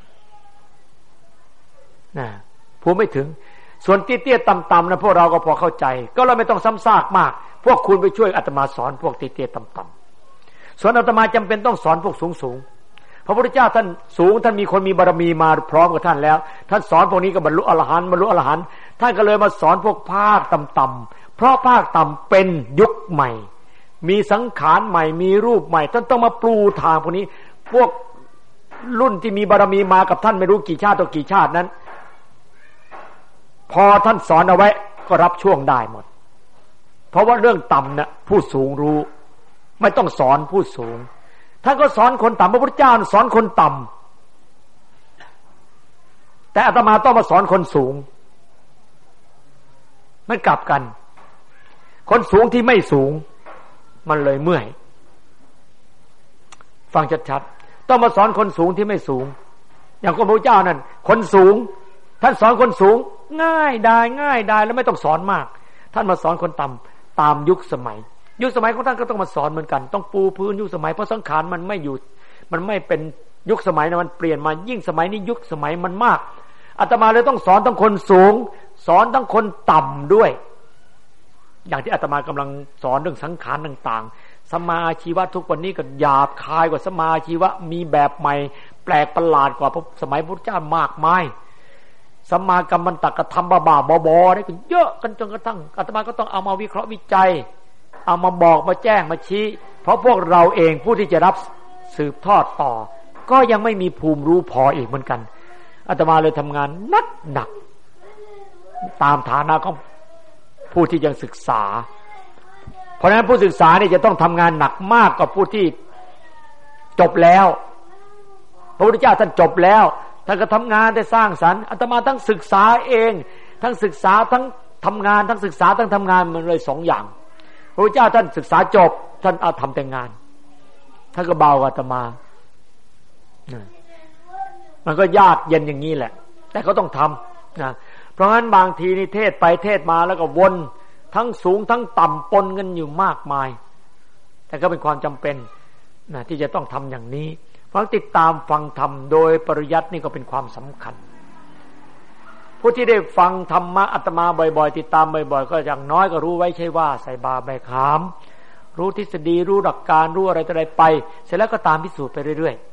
นะภูมิไม่ถึงส่วนเตี้ยๆต่ำๆนะพวกเราก็พอเข้าใจก็เราไม่ต้องซ้ำซากมากพวกคุณไปช่วยอาตมาสอนพวกเตี้ยๆต่ำๆส่วนอาตมาจำเป็นต้องสอนพวกสูงพระพุทธเจ้าท่านสูงท่านมีคนมีบารมีมาพร้อมกับท่านแล้วท่านสอนพวกนี้ก็บรรลุอรหันต์ท่านก็เลยมาสอนพวกภาคต่ำๆเพราะภาคต่ำเป็นยุคใหม่มีสังขารใหม่มีรูปใหม่ท่านต้องมาปูทางพวกนี้พวกรุ่นที่มีบารมีมากับท่านไม่รู้กี่ชาติต่อกี่ชาตินั้นพอท่านสอนเอาไว้ก็รับช่วงได้หมดเพราะว่าเรื่องต่ำน่ะผู้สูงรู้ไม่ต้องสอนผู้สูงท่านก็สอนคนต่ำพระพุทธเจ้าสอนคนต่ำแต่อาตมาต้องมาสอนคนสูงมันกลับกันคนสูงที่ไม่สูงมันเลยเมื่อยฟังชัดๆต้องมาสอนคนสูงที่ไม่สูงอย่างพระพุทธเจ้านั่นคนสูงท่านสอนคนสูงง่ายได้แล้วไม่ต้องสอนมากท่านมาสอนคนต่ำตามยุคสมัยของท่านก็ต้องมาสอนเหมือนกันต้องปูพื้นยุคสมัยเพราะสังขารมันไม่อยู่มันไม่เป็นยุคสมัยนะมันเปลี่ยนมายิ่งสมัยนี้ยุคสมัยมันมากอาตมาเลยต้องสอนทั้งคนสูงสอนทั้งคนต่ำด้วยอย่างที่อาตมากำลังสอนเรื่องสังขารต่างๆสัมมาอาชีวะทุกวันนี้ก็หยาบคายกว่าสัมมาอาชีวะมีแบบใหม่แปลกประหลาดกว่าสมัยพุทธเจ้ามากมายสัมมากัมมันตกธรรมบ้าๆบอๆนี่ก็เยอะกันจนกระทั่งอาตมาก็ต้องเอามาวิเคราะห์วิจัยเอามาบอกมาแจ้งมาชี้เพราะพวกเราเองผู้ที่จะรับสืบทอดต่อก็ยังไม่มีภูมิรู้พออีกเหมือนกันอาตมาเลยทำงานหนักตามฐานะของผู้ที่ยังศึกษาเพราะฉะนั้นผู้ศึกษานี่จะต้องทำงานหนักมากกว่าผู้ที่จบแล้วพระพุทธเจ้าท่านจบแล้วท่านก็ทำงานได้สร้างสรรค์อาตมาทั้งศึกษาเองทั้งศึกษาทั้งทำงานทั้งศึกษาทั้งทำงานมันเลยสองอย่างพระพุทธเจ้าท่านศึกษาจบท่านเอาทำแต่งานท่านก็เบากว่าอาตมามันก็ยากเย็นอย่างนี้แหละแต่ก็ต้องทำนะเพราะงั้นบางทีนี่เทศไปเทศมาแล้วก็วนทั้งสูงทั้งต่ำปนกันอยู่มากมายแต่ก็เป็นความจำเป็นนะที่จะต้องทำอย่างนี้เพราะติดตามฟังธรรมโดยปริยัตินี่ก็เป็นความสำคัญผู้ที่ได้ฟังธรรมะอาตมาบ่อยๆติดตามบ่อยๆก็อย่างน้อยก็รู้ไว้ใช่ว่าใส่บาใบขามรู้ทฤษฎีรู้หลักการรู้อะไรต่ออะไรไปเสร็จแล้วก็ตามพิสูจน์ไปเรื่อย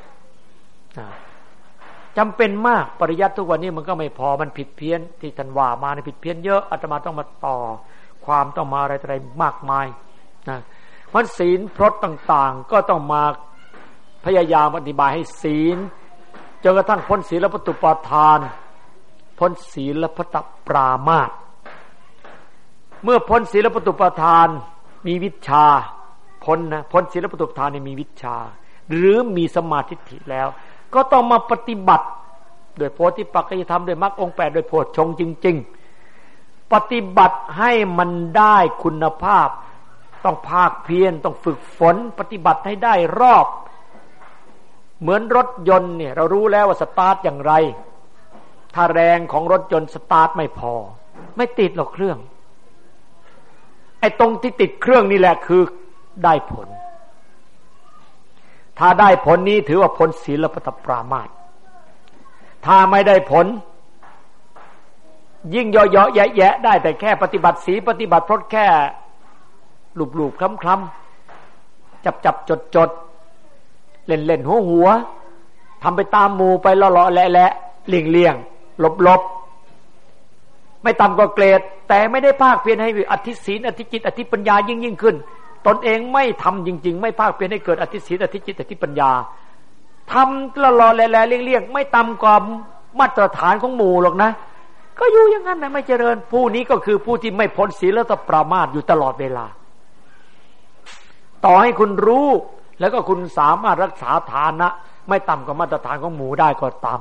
ๆจำเป็นมากปริยัติทุกวันนี้มันก็ไม่พอมันผิดเพี้ยนที่ท่านว่ามาในผิดเพี้ยนเยอะอาตมาต้องมาต่อความต้องมาอะไรต่ออะไรมากมายนะเพราะศีลพรตต่างๆก็ต้องมาพยายามอธิบายให้ศีลจนกระทั่งพ้นศีลปตุปาทานพ้นศีลปตปรามาสเมื่อพ้นศีลปตุปาทานมีวิชชาพ้นศีลปตุปาทานมีวิชชาหรือมีสมาธิิแล้วก็ต้องมาปฏิบัติโดยโพธิปักขิยธรรมโดยมรรคองค์8โดยโพชฌงค์จริงๆปฏิบัติให้มันได้คุณภาพต้องภาคเพียรต้องฝึกฝนปฏิบัติให้ได้รอบเหมือนรถยนต์เนี่ยเรารู้แล้วว่าสตาร์ทอย่างไรถ้าแรงของรถยนต์สตาร์ทไม่พอไม่ติดหรอกเครื่องไอ้ตรงที่ติดเครื่องนี่แหละคือได้ผลถ้าได้ผลนี้ถือว่าพ้นศีลปตปรามาสถ้าไม่ได้ผลยิ่งย่อๆแยะๆได้แต่แค่ปฏิบัติศีลปฏิบัติพรตแค่ลูบๆคล้ำๆจับๆจดๆเล่นๆหัวทำไปตามหมู่ไปเลาะๆแหละๆเลี่ยงๆลบๆไม่ต่ำกว่าเกรดแต่ไม่ได้ภาคเพียรให้อธิศีลอธิจิตอธิปัญญายิ่งขึ้นตนเองไม่ทำจริงๆไม่ภาคเพียรให้เกิดอธิศีลอธิจิตอธิปัญญาทำเลาะๆแหละๆเลี่ยงๆไม่ต่ำกว่ามาตรฐานของหมู่หรอกนะก็อยู่อย่างนั้นนะไม่เจริญผู้นี้ก็คือผู้ที่ไม่พ้นศีลปรามาสอยู่ตลอดเวลาต่อให้คุณรู้แล้วก็คุณสามารถรักษาฐานะไม่ต่ำกว่ามาตรฐานของหมู่ได้ก็ตาม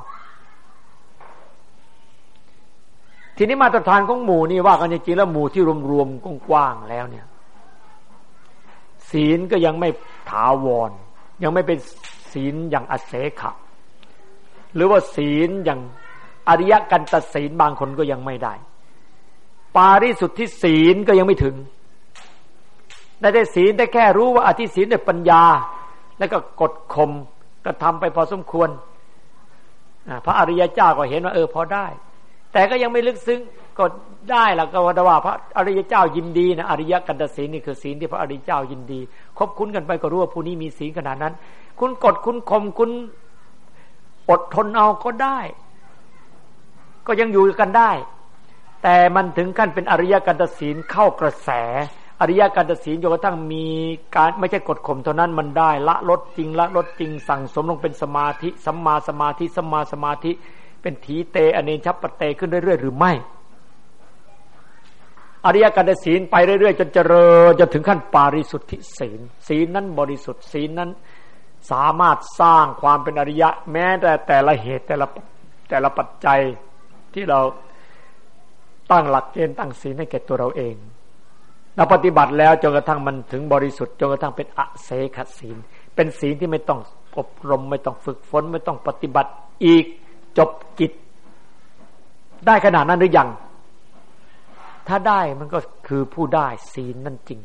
ทีนี้มาตรฐานของหมู่นี่ว่ากันจริงๆแล้วหมู่ที่รวมๆกว้างๆแล้วเนี่ยศีลก็ยังไม่ถาวรยังไม่เป็นศีลอย่างอเสขะหรือว่าศีลอย่างอริยกันตศีลบางคนก็ยังไม่ได้ปาริสุทธิศีลก็ยังไม่ถึงได้ศีลได้แค่รู้ว่าอธิศีลด้วยปัญญาแล้วก็กดข่มกระทำไปพอสมควรพระอริยเจ้าก็เห็นว่าพอได้แต่ก็ยังไม่ลึกซึ้งก็ได้ล่ะก็ว่าพระอริยเจ้ายินดีนะอริยกันตศีลนี่คือศีลที่พระอริยเจ้ายินดีคบคุ้นกันไปก็รู้ว่าผู้นี้มีศีลขนาดนั้นคุณกดคุณข่มคุณอดทนเอาก็ได้ก็ยังอยู่กันได้แต่มันถึงขั้นเป็นอริยกันตศีลเข้ากระแสอริยกันตศีลจนกระทั่งมีการไม่ใช่กดข่มเท่านั้นมันได้ละลดจริงสั่งสมลงเป็นสมาธิสัมมาสมาธิสัมมาสมาธิเป็นถีเตอเนชัปปเตขึ้นเรื่อยๆหรือไม่อริยกันตศีลไปเรื่อยๆจนเจริญจนถึงขั้นปาริสุทธิศีลศีลนั้นบริสุทธิ์ศีลนั้นสามารถสร้างความเป็นอริยะแม้แต่ละเหตุแต่ละปัจจัยที่เราตั้งหลักเกณฑ์ตั้งศีลให้แก่ตัวเราเองเราปฏิบัติแล้วจนกระทั่งมันถึงบริสุทธิ์จนกระทั่งเป็นอเสขศีลเป็นศีลที่ไม่ต้องอบรมไม่ต้องฝึกฝนไม่ต้องปฏิบัติอีกจบกิจได้ขนาดนั้นหรือยังถ้าได้มันก็คือผู้ได้ศีลนั่นจริง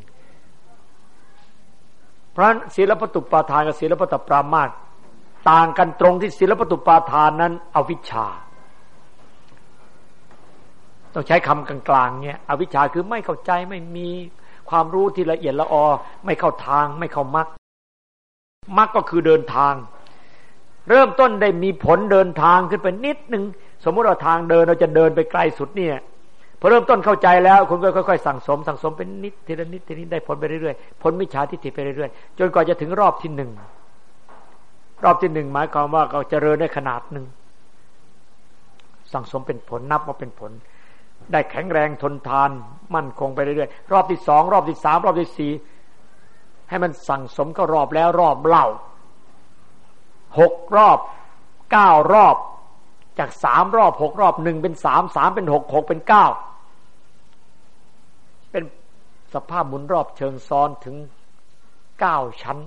เพราะศีลปตุปาทานกับศีลปตปรามาสต่างกันตรงที่ศีลปตุปาทานนั้นอวิชชาต้องใช้คำกลางๆเนี่ยอวิชชาคือไม่เข้าใจไม่มีความรู้ที่ละเอียดละออไม่เข้าทางไม่เข้ามรรคมรรคก็คือเดินทางเริ่มต้นได้มีผลเดินทางขึ้นไปนิดนึงสมมุติเราทางเดินเราจะเดินไปไกลสุดเนี่ยพอเริ่มต้นเข้าใจแล้วคุณก็ค่อยๆสั่งสมเป็นนิดทีละนิดทีนี้ได้ผลไปเรื่อยๆผลมิจฉาทิฏฐิไปเรื่อยๆจนกว่าจะถึงรอบที่หนึ่งรอบที่หนึ่งหมายความว่าเราเจริญได้ขนาดหนึ่งสั่งสมเป็นผลนับว่าเป็นผลได้แข็งแรงทนทานมั่นคงไปเรื่อยๆรอบที่สองรอบที่สามรอบที่สี่ให้มันสั่งสมก็รอบแล้วรอบเล่า6 รอบ9 รอบจาก3 รอบ6 รอบ1เป็น3 3เป็น6 6เป็น9เป็นสภาพหมุนรอบเชิงซ้อนถึง9ชั้น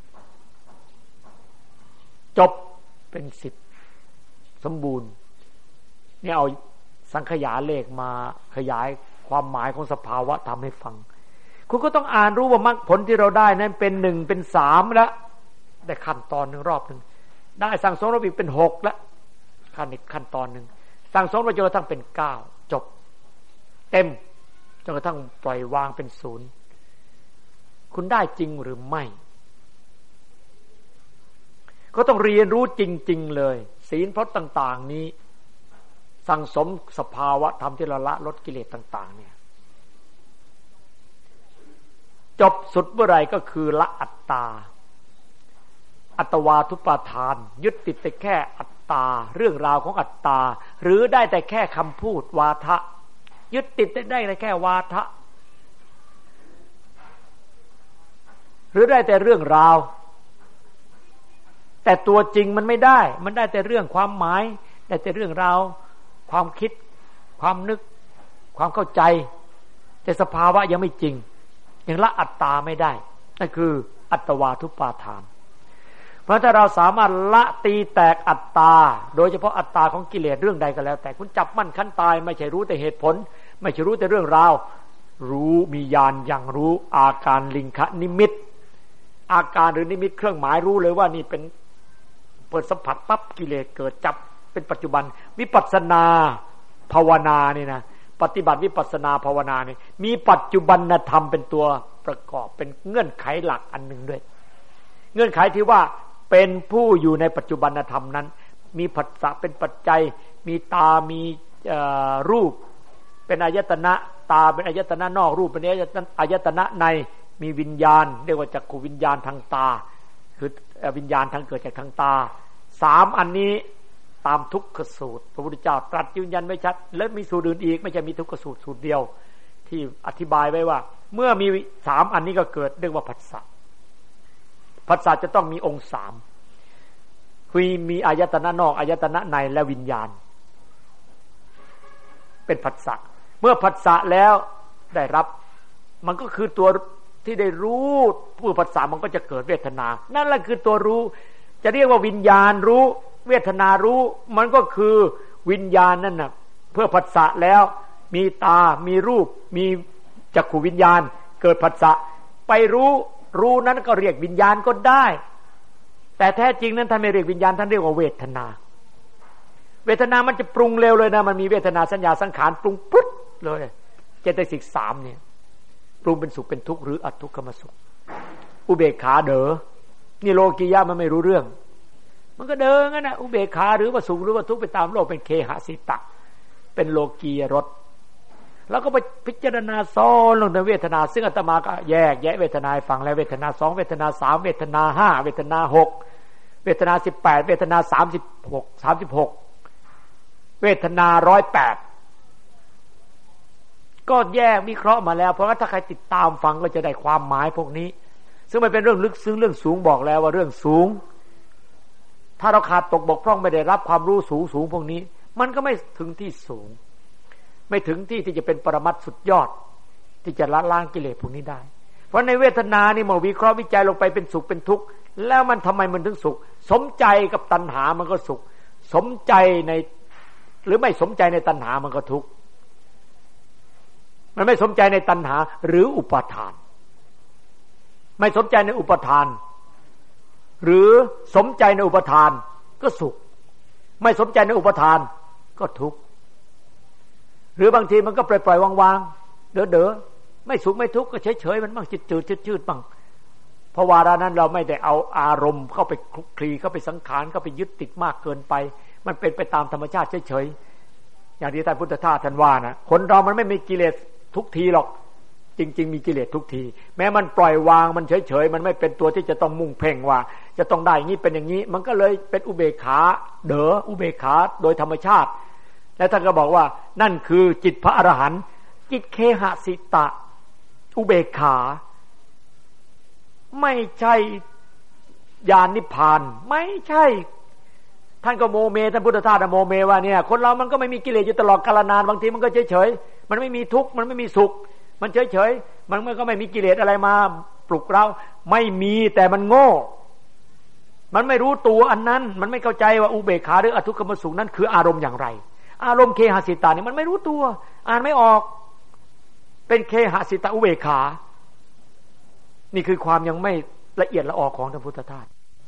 จบเป็น10สมบูรณ์นี่เอาสังขยาเลขมาขยายความหมายของสภาวะทำให้ฟังคุณก็ต้องอ่านรู้ว่ามรรคผลที่เราได้นั้นเป็น1เป็น3แล้วได้ขั้นตอน1รอบนึงได้สั่งสมรอบอีกเป็น6แล้วขั้นตอนนึงสั่งสมไปจนกระทั่งเป็น9จบเต็มจนกระทั่งปล่อยวางเป็น0คุณได้จริงหรือไม่ก็ต้องเรียนรู้จริงๆเลยศีลพจน์ต่างๆนี้สั่งสมสภาวะธรรมที่ละลดกิเลสต่างๆเนี่ยจบสุดเมื่อไรก็คือละอัตตาอัตวาทุปาทานยึดติดแต่แค่อัตตาเรื่องราวของอัตตาหรือได้แต่แค่คำพูดวาทะยึดติดได้แต่แค่วาทะหรือได้แต่เรื่องราวแต่ตัวจริงมันไม่ได้มันได้แต่เรื่องความหมายได้แต่เรื่องราวความคิดความนึกความเข้าใจแต่สภาวะยังไม่จริงยังละอัตตาไม่ได้นั่นคืออัตวาทุปาทานเพราะถ้าเราสามารถละตีแตกอัตตาโดยเฉพาะอัตตาของกิเลสเรื่องใดก็แล้วแต่คุณจับมั่นขั้นตายไม่ใช่รู้แต่เหตุผลไม่ใช่รู้แต่เรื่องราวรู้มีญาณอย่างรู้อาการลิงคะนิมิตอาการหรือนิมิตเครื่องหมายรู้เลยว่านี่เป็นเปิดสัมผัสปั๊บกิเลสเกิดจับเป็นปัจจุบันวิปัสสนาภาวนานี่นะปฏิบัติวิปัสสนาภาวนานี่มีปัจจุบันธรรมเป็นตัวประกอบเป็นเงื่อนไขหลักอันหนึ่งด้วยเงื่อนไขที่ว่าเป็นผู้อยู่ในปัจจุบันธรรมนั้นมีผัสสะเป็นปัจจัยมีตามีรูปเป็นอายตนะตาเป็นอายตนะนอกรูปเป็นอายตนะในมีวิญญาณเรียกว่าจักขุวิญญาณทางตาคือวิญญาณทางเกิดจากทางตา3อันนี้ตามทุกขสูตรพระพุทธเจ้าตรัสยืนยันไว้ชัดและมีสูตรอื่นอีกไม่ใช่มีทุกขสูตรสูตรเดียวที่อธิบายไว้ว่าเมื่อมี3อันนี้ก็เกิดเรียกว่าผัสสะผัสสะจะต้องมีองค์3คือมีอายตนะนอกอายตนะในและวิญญาณเป็นผัสสะเมื่อผัสสะแล้วได้รับมันก็คือตัวที่ได้รู้ผู้ผัสสะมันก็จะเกิดเวทนานั่นแหละคือตัวรู้จะเรียกว่าวิญญาณรู้เวทนารู้มันก็คือวิญญาณนั่นน่ะเพื่อผัสสะแล้วมีตามีรูปมีจักขุวิญญาณเกิดผัสสะไปรู้นั้นก็เรียกวิญญาณก็ได้แต่แท้จริงนั้นท่านไม่เรียกวิญญาณท่านเรียกว่าเวทนาเวทนามันจะปรุงเร็วเลยนะมันมีเวทนาสัญญาสังขารปรุงปุ๊บเลยเจตสิก3เนี่ยปรุงเป็นสุขเป็นทุกข์หรืออทุกขมสุขอุเบกขาเด้อนี่โลกียะมันไม่รู้เรื่องมันก็เดินงั้นนะอุเบกขาหรือว่าสุขหรือว่าทุกข์ไปตามโลกเป็นเคหสิตะเป็นโลกียรสแล้วก็ไปพิจารณาซ้อนลงในเวทนาซึ่งอาตมาก็แยกแยะเวทนาให้ฟังแล้วเวทนา2เวทนา3เวทนา5เวทนา6เวทนา18เวทนา36เวทนา108 ก็แยกวิเคราะห์มาแล้วเพราะว่าถ้าใครติดตามฟังก็จะได้ความหมายพวกนี้ซึ่งมันเป็นเรื่องลึกซึ้งเรื่องสูงบอกแล้วว่าเรื่องสูงถ้าเราขาดตกบกพร่องไม่ได้รับความรู้สูงพวกนี้มันก็ไม่ถึงที่สูงไม่ถึงที่จะเป็นปรมัตถ์สุดยอดที่จะละล้างกิเลสพวกนี้ได้เพราะในเวทนานี่เมื่อวิเคราะห์วิจัยลงไปเป็นสุขเป็นทุกข์แล้วมันทำไมมันถึงสุขสมใจกับตัณหามันก็สุขสมใจในหรือไม่สมใจในตัณหามันก็ทุกข์มันไม่สมใจในตัณหาหรืออุปาทานไม่สมใจในอุปทานหรือสมใจในอุปทานก็สุขไม่สมใจในอุปทานก็ทุกข์หรือบางทีมันก็ปล่อยๆวางๆเด๋อๆไม่สุขไม่ทุกข์ก็เฉยๆมันบ้างจืดๆบ้างเพราะวาระนั้นเราไม่ได้เอาอารมณ์เข้าไปคลุกคลีเข้าไปสังขารเข้าไปยึดติดมากเกินไปมันเป็นไปตามธรรมชาติเฉยๆอย่างที่ท่านพุทธทาสท่านว่านะคนเรามันไม่มีกิเลสทุกทีหรอกจริงๆมีกิเลสทุกทีแม้มันปล่อยวางมันเฉยๆมันไม่เป็นตัวที่จะต้องมุ่งเพ่งว่าจะต้องได้อย่างนี้เป็นอย่างนี้มันก็เลยเป็นอุเบกขาอุเบกขาโดยธรรมชาติและท่านก็บอกว่านั่นคือจิตพระอรหันต์จิตเคหสิตะอุเบกขาไม่ใช่ญาณนิพพานไม่ใช่ท่านก็โมเมท่านพุทธทาสโมเมว่าเนี่ยคนเรามันก็ไม่มีกิเลสอยู่ตลอดกาลนานบางทีมันก็เฉยๆมันไม่มีทุกข์มันไม่มีสุขมันเฉยๆมันก็ไม่มีกิเลสอะไรมาปลุกเราไม่มีแต่มันโง่มันไม่รู้ตัวอันนั้นมันไม่เข้าใจว่าอุเบกขาหรืออทุกขมสุขนั้นคืออารมณ์อย่างไรอารมณ์เคหสิตานี่มันไม่รู้ตัวอ่านไม่ออกเป็นเคหสิตาอุเบกขานี่คือความยังไม่ละเอียดละออของท่านพุทธทาส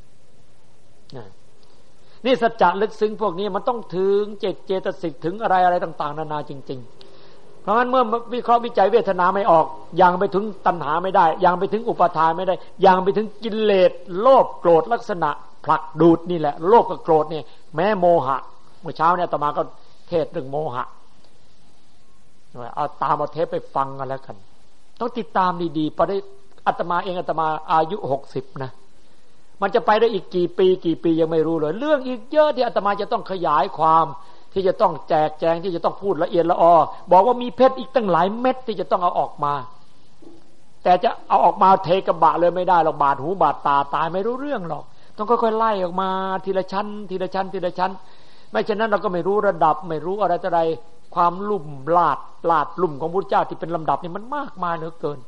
นี่สัจจะลึกซึ้งพวกนี้มันต้องถึงเจตสิกถึงอะไรต่างๆนานาจริงๆเพราะงั้นเมื่อวิเคราะห์วิจัยเวทนาไม่ออกยังไปถึงตัณหาไม่ได้ยังไปถึงอุปาทานไม่ได้ยังไปถึงกิเลสโลภโกรธลักษณะผลักดูดนี่แหละโลภกับโกรธเนี่ยแม้โมหะเมื่อเช้าเนี่ยอาตมาก็เทศเรื่องโมหะเอาตามเอาเทปไปฟังกันแล้วกันต้องติดตามดีๆพอได้อาตมาเองอาตมาอายุ60นะมันจะไปได้อีกกี่ปียังไม่รู้เลยเรื่องอีกเยอะที่อาตมาจะต้องขยายความที่จะต้องแจกแจงที่จะต้องพูดละเอียดละออบอกว่ามีเพชรอีกตั้งหลายเม็ดที่จะต้องเอาออกมาแต่จะเอาออกมาเทกระบะเลยไม่ได้หรอกบาดหูบาดตาตายไม่รู้เรื่องหรอกต้องค่อยๆไล่ออกมาทีละชั้นทีละชั้นทีละชั้นไม่เช่นนั้นเราก็ไม่รู้ระดับไม่รู้อะไรต่ออะไรความลุ่มลาดลุ่มของพระพุทธเจ้าที่เป็นลำดับนี่มันมากมายเหลือเกิน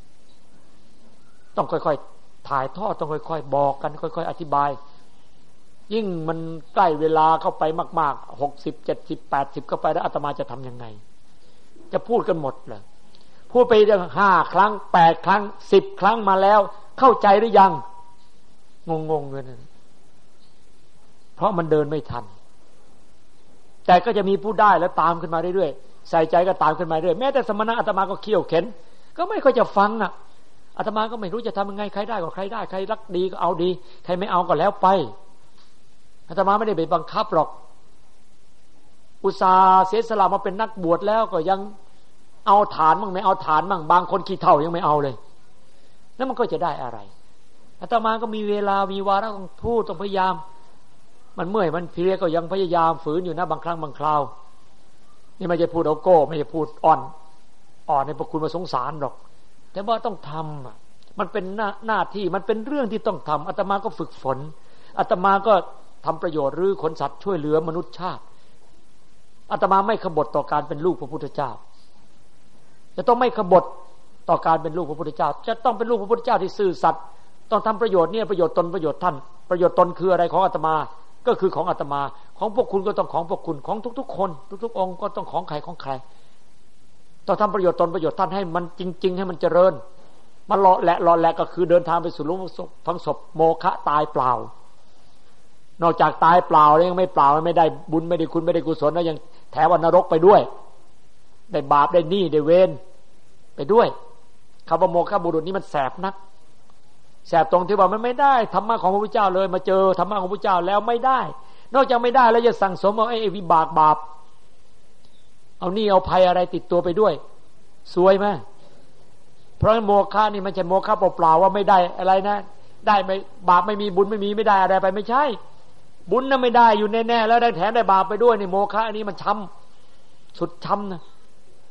ต้องค่อยๆถ่ายทอดต้องค่อยๆบอกกันค่อยๆอธิบายยิ่งมันใกล้เวลาเข้าไปมากๆ60 70 80เข้าไปแล้วอาตมาจะทำยังไงจะพูดกันหมดเลยพูดไป5 ครั้ง8 ครั้ง10 ครั้งมาแล้วเข้าใจหรือยังงงเลยนะเพราะมันเดินไม่ทันแต่ก็จะมีผู้ได้แล้วตามขึ้นมาเรื่อยๆใส่ใจก็ตามขึ้นมาเรื่อยแม้แต่สมณะอาตมาก็เขี่ยวเข็นก็ไม่ค่อยจะฟังน่ะอาตมาก็ไม่รู้จะทำยังไงใครได้ก็ใครได้ใครรักดีก็เอาดีใครไม่เอาก็แล้วไปอาตมาไม่ได้ไปบังคับหรอกอุตส่าห์เสียสละมาเป็นนักบวชแล้วก็ยังเอาฐานมั่งไม่เอาฐานมั่งบางคนขี้เถ้ายังไม่เอาเลยแล้วมันก็จะได้อะไรอาตมาก็มีเวลามีวาระต้องพูดต้องพยายามมันเมื่อยมันเพลียก็ยังพยายามฝืนอยู่นะบางครั้งบางคราวนี่ไม่ใช่พูดเอาโก้ไม่ใช่พูดอ่อนในพระคุณมาสงสารหรอกแต่ว่าต้องทำมันเป็นหน้าที่มันเป็นเรื่องที่ต้องทำอาตมาก็ฝึกฝนอาตมาก็ทำประโยชน์หรือขนสัตว์ช่วยเหลือมนุษยชาติอาตมาไม่ขบฏต่อการเป็นลูกพระพุทธเจ้าจะต้องไม่ขบฏต่อการเป็นลูกพระพุทธเจ้าจะต้องเป็นลูกพระพุทธเจ้าที่ซื่อสัตย์ต้องทำประโยชน์เนี่ยประโยชน์ตนประโยชน์ท่านประโยชน์ตนคืออะไรของอาตมาก็คือของอาตมาของพวกคุณก็ต้องของพวกคุณของทุกๆคนทุกๆองค์ก็ต้องของใครของใครต้องทำประโยชน์ตนประโยชน์ท่านให้มันจริงๆให้มันเจริญมันหล่อแหละก็คือเดินทางไปสู่หลุมฝังศพโมฆะตายเปล่านอกจากตายเปล่าแล้วยังไม่เปล่าไม่ได้บุญไม่ได้คุณไม่ได้กุศลแล้วยังแถมนรกไปด้วยได้บาปได้หนี้ได้เวรไปด้วยคำว่าโมฆะบุรุษนี่มันแสบนักแสบตรงที่ว่ามันไม่ได้ธรรมะของพระพุทธเจ้าเลยมาเจอธรรมะของพระพุทธเจ้าแล้วไม่ได้นอกจากไม่ได้แล้วจะสั่งสมเอาไอ้วิบากบาปเอานี่เอาภัยอะไรติดตัวไปด้วยซวยไหมเพราะโมฆะนี่มันจะโมฆะเปล่าๆว่าไม่ได้อะไรนะได้ไม่บาปไม่มีบุญไม่มีไม่ได้อะไรไปไม่ใช่บุญน่ะไม่ได้อยู่แน่ๆแล้วได้แถมได้บาปไปด้วยนี่โมฆะอันนี้มันช้ำสุดช้ำนะ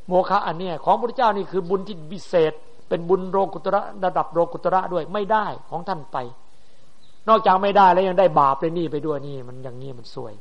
โมฆะอันเนี้ยของพระพุทธเจ้านี่คือบุญที่พิเศษเป็นบุญโลกุตระระดับโลกุตระด้วยไม่ได้ของท่านไปนอกจากไม่ได้แล้วยังได้บาปเลยนี่ไปด้วยนี่มันอย่างนี้มันซวย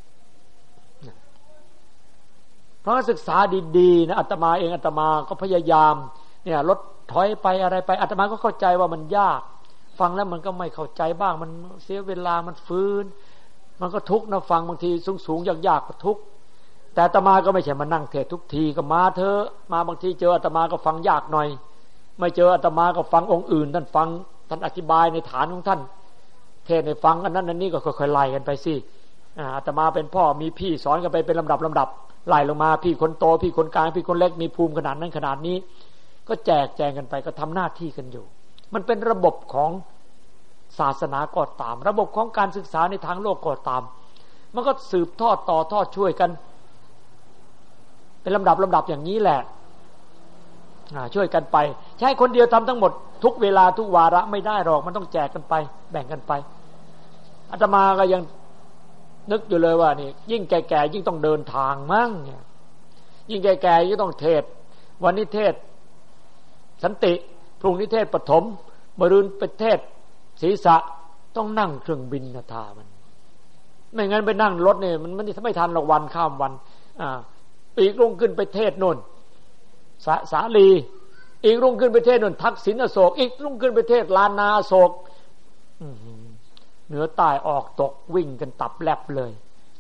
เพราะศึกษาดีๆนะอาตมาเองอาตมาก็พยายามเนี่ยลดถอยไปอะไรไปอาตมาก็เข้าใจว่ามันยากฟังแล้วมันก็ไม่เข้าใจบ้างมันเสียเวลามันฟื้นมันก็ทุกข์นะฟังบางทีสูงๆยากๆก็ทุกข์แต่อาตมาก็ไม่ใช่มานั่งเทศทุกทีก็มาเถอะมาบางทีเจออาตมาก็ฟังยากหน่อยไม่เจออาตมาก็ฟังองค์อื่นท่านฟังท่านอธิบายในฐานของท่านเทศในฟังอันนั้นอันนี้ก็ค่อยๆไล่กันไปสิอาตมาเป็นพ่อมีพี่สอนกันไปเป็นลำดับไล่ลงมาพี่คนโตพี่คนกลางพี่คนเล็กมีภูมิขนาดนั้นขนาดนี้ก็แจกแจงกันไปก็ทำหน้าที่กันอยู่มันเป็นระบบของศาสนาก็ตามระบบของการศึกษาในทางโลกก็ตามมันก็สืบทอดต่อทอดช่วยกันเป็นลำดับอย่างนี้แหละช่วยกันไปใช้คนเดียวทำทั้งหมดทุกเวลาทุกวาระไม่ได้หรอกมันต้องแจกกันไปแบ่งกันไปอาตมาก็ยังนึกอยู่เลยว่านี่ยิ่งแก่ๆยิ่งต้องเดินทางมั้งเนี่ยยิ่งแก่ๆยิ่งต้องเทศวันนี้เทศสันติพรุ่งนี้เทศปฐมมะรืนเป็นเทศศีรษะต้องนั่งเครื่องบินนะท่ามันไม่งั้นไปนั่งรถเนี่ยมันไม่ทันหรอกวันข้ามวันอีกรุ่งขึ้นไปเทศโน่นสาลีอีกรุ่งขึ้นไปเทศโน่นทักษิณอโศกอีกรุ่งขึ้นไปเทศลานนาอโศกเหนือใต้ออกตกวิ่งกันตับแลบเลย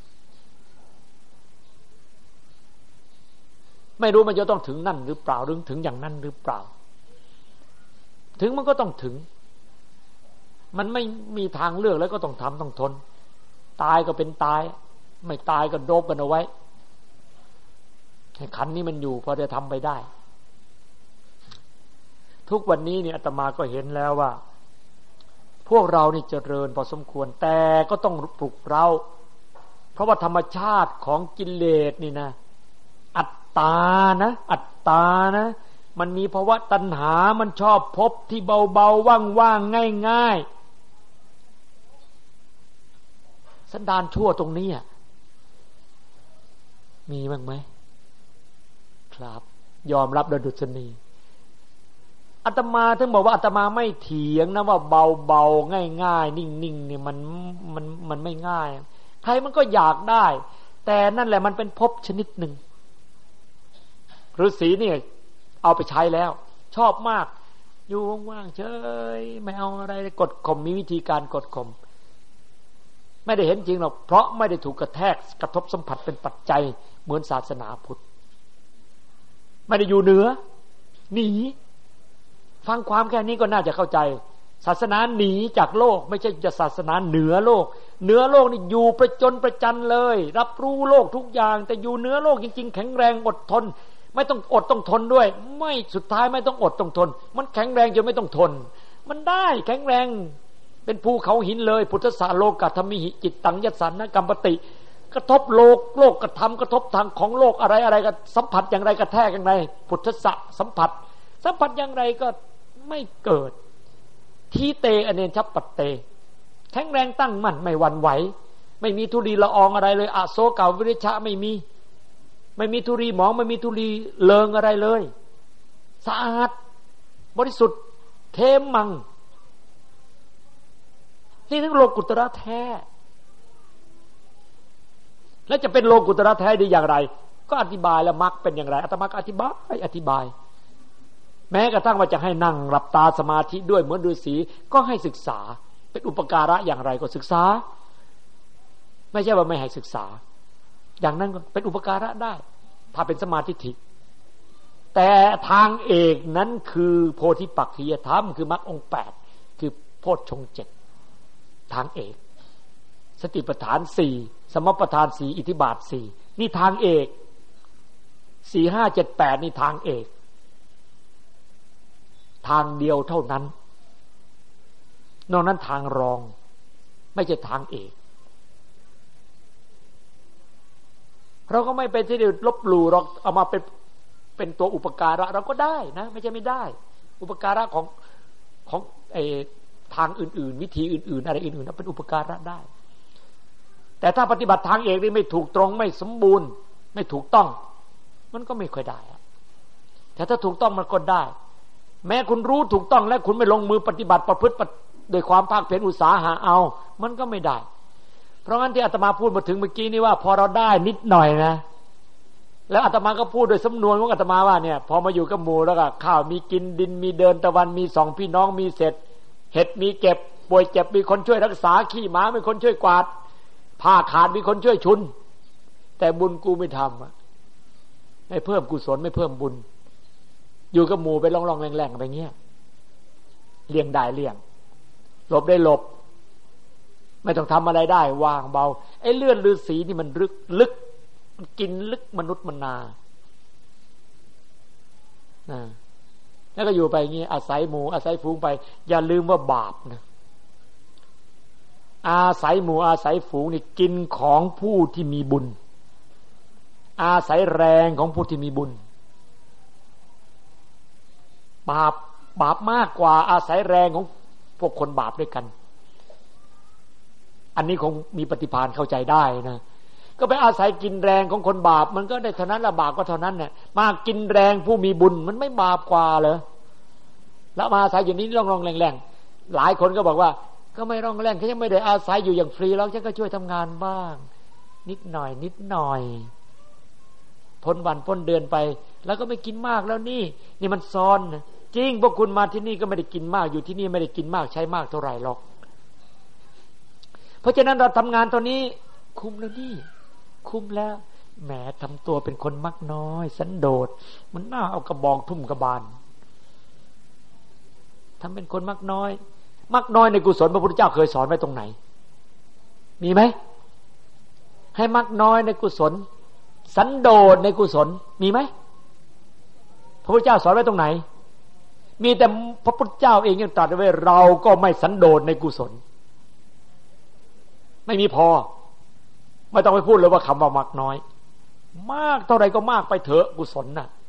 ไม่รู้มันจะต้องถึงนั่นหรือเปล่าหรือถึงอย่างนั้นหรือเปล่าถึงมันก็ต้องถึงมันไม่มีทางเลือกแล้วก็ต้องทำต้องทนตายก็เป็นตายไม่ตายก็โดบกันเอาไว้ให้ขันนี้มันอยู่พอจะทำไปได้ทุกวันนี้เนี่ยอาตมาก็เห็นแล้วว่าพวกเรานี่เจริญพอสมควรแต่ก็ต้องปลุกเราเพราะว่าธรรมชาติของกิเลสนี่นะอัตตานะมันมีภาวะตัณหามันชอบพบที่เบาๆว่างๆง่ายๆสันดานชั่วตรงนี้มีบ้างไหมครับยอมรับโดยดุษณีอาตมาถึงบอกว่าอาตมาไม่เถียงนะว่าเบาๆง่ายๆนิ่งๆเนี่ยมันไม่ง่ายใครมันก็อยากได้แต่นั่นแหละมันเป็นภพชนิดหนึ่งฤาษีเนี่ยเอาไปใช้แล้วชอบมากอยู่ว่างๆเฉยไม่เอาอะไรกดข่มมีวิธีการกดข่มไม่ได้เห็นจริงหรอกเพราะไม่ได้ถูกกระแทกกระทบสัมผัสเป็นปัจจัยเหมือนศาสนาพุทธไม่ได้อยู่เหนือหนีฟังความแค่นี้ก็น่าจะเข้าใจศาสนาหนีจากโลกไม่ใช่จะศาสนาเหนือโลกเหนือโลกนี่อยู่ประจันเลยรับรู้โลกทุกอย่างแต่อยู่เหนือโลกจริงๆแข็งแรงอดทนไม่ต้องอดต้องทนด้วยไม่สุดท้ายไม่ต้องอดต้องทนมันแข็งแรงจนไม่ต้องทนมันได้แข็งแรงเป็นภูเขาหินเลยพุทธศาโลกัตถมิหิจิตตังยัสสานกัมปติกระทบโลกกระทำกระทบทางของโลกอะไรก็สัมผัสอย่างไรกระแทกอย่างไรพุทธะสัมผัสอย่างไรก็ไม่เกิดทีเตอเนชัปปัตเตแข็งแรงตั้งมั่นไม่หวั่นไหวไม่มีธุลีละอองอะไรเลยอโศกวิริชะไม่มีธุลีหมองไม่มีธุลีเลิงอะไรเลยสะอาดบริสุทธิ์เทมมังนี่ทั้งโลกุตระแท้แล้วจะเป็นโลกุตระแท้ได้อย่างไรก็อธิบายแล้วมรรคเป็นอย่างไรอาตมาก็อธิบายแม้กระทั่งว่าจะให้นั่งหลับตาสมาธิด้วยเหมือนฤาษีก็ให้ศึกษาเป็นอุปการะอย่างไรก็ศึกษาไม่ใช่ว่าไม่ให้ศึกษาอย่างนั้นก็เป็นอุปการะได้ถ้าเป็นสมาธิทิแต่ทางเอกนั้นคือโพธิปักขิยธรรมคือมรรคองค์8คือโพชฌงค์7ทางเอกสติปัฏฐาน4สมปัฏฐาน4อิทธิบาท4นี่ทางเอก4 5 7 8นี่ทางเอกทางเดียวเท่านั้นนอกนั้นทางรองไม่ใช่ทางเอกเราก็ไม่ไปที่จะลบหลู่เราเอามาเป็นตัวอุปการะเราก็ได้นะไม่ใช่ไม่ได้อุปการะของทางอื่นๆวิธีอื่นๆอะไรอื่นๆนั้นเป็นอุปการะได้แต่ถ้าปฏิบัติทางเอกนี่ไม่ถูกตรงไม่สมบูรณ์ไม่ถูกต้องมันก็ไม่ค่อยได้แต่ถ้าถูกต้องมันก็ได้แม้คุณรู้ถูกต้องและคุณไม่ลงมือปฏิบัติประพฤติโดยความภาคเพียรอุตสาหะเอามันก็ไม่ได้เพราะงั้นที่อาตมาพูดมาถึงเมื่อกี้นี้ว่าพอเราได้นิดหน่อยนะแล้วอาตมาก็พูดโดยสำนวนของอาตมาว่าเนี่ยพอมาอยู่กับหมู่แล้วก็ข้าวมีกินดินมีเดินตะวันมีสองพี่น้องมีเสร็จเห็ดมีเก็บป่วยเจ็บมีคนช่วยรักษาขี้หมามีคนช่วยกวาดผ้าขาดมีคนช่วยชุนแต่บุญกูไม่ทำไม่เพิ่มกุศลไม่เพิ่มบุญอยู่กับหมู่ไปล่องๆแรงๆไปเงี้ยเลี่ยงได้เลี่ยงหลบได้หลบไม่ต้องทำอะไรได้วางเบาไอ้เลื่อนฤาษีนี่มันลึกมันกินลึกมนุษย์มนาแล้วก็อยู่ไปอย่างนี้อาศัยหมู่อาศัยฝูงไปอย่าลืมว่าบาปนะอาศัยหมู่อาศัยฝูงนี่กินของผู้ที่มีบุญอาศัยแรงของผู้ที่มีบุญบาปมากกว่าอาศัยแรงของพวกคนบาปด้วยกันอันนี้คงมีปฏิภาณเข้าใจได้นะก็ไปอาศัยกินแรงของคนบาปมันก็ได้เท่านั้นละบาปก็เท่านั้นเนี่ยมากินแรงผู้มีบุญมันไม่บาปกว่าเหรอแล้วมาอาศัยอย่างนี้ร่องๆแรงๆหลายคนก็บอกว่าก็ไม่ร่องแรงเขายังไม่ได้อาศัยอยู่อย่างฟรีแล้วฉันก็ช่วยทำงานบ้างนิดหน่อยพ้นวันพ้นเดือนไปแล้วก็ไม่กินมากแล้วนี่มันซ้อนจริงพวกคุณมาที่นี่ก็ไม่ได้กินมากอยู่ที่นี่ไม่ได้กินมากใช้มากเท่าไหร่หรอกเพราะฉะนั้นเราทำงานตอนนี้คุ้มแล้วนี่คุ้มแล้วแหมทำตัวเป็นคนมักน้อยสันโดษมันน่าเอากระบองทุ่มกระบาลทำเป็นคนมักน้อยในกุศลพระพุทธเจ้าเคยสอนไว้ตรงไหนมีไหมให้มักน้อยในกุศลสันโดษในกุศลมีไหมพระพุทธเจ้าสอนไว้ตรงไหนมีแต่พระพุทธเจ้าเองยังตรัสไว้เราก็ไม่สันโดษในกุศลไม่มีพอไม่ต้องไปพูดเลยว่าคำว่ามักน้อยมากเท่าไรก็มากไปเถอะกุศลน่ะ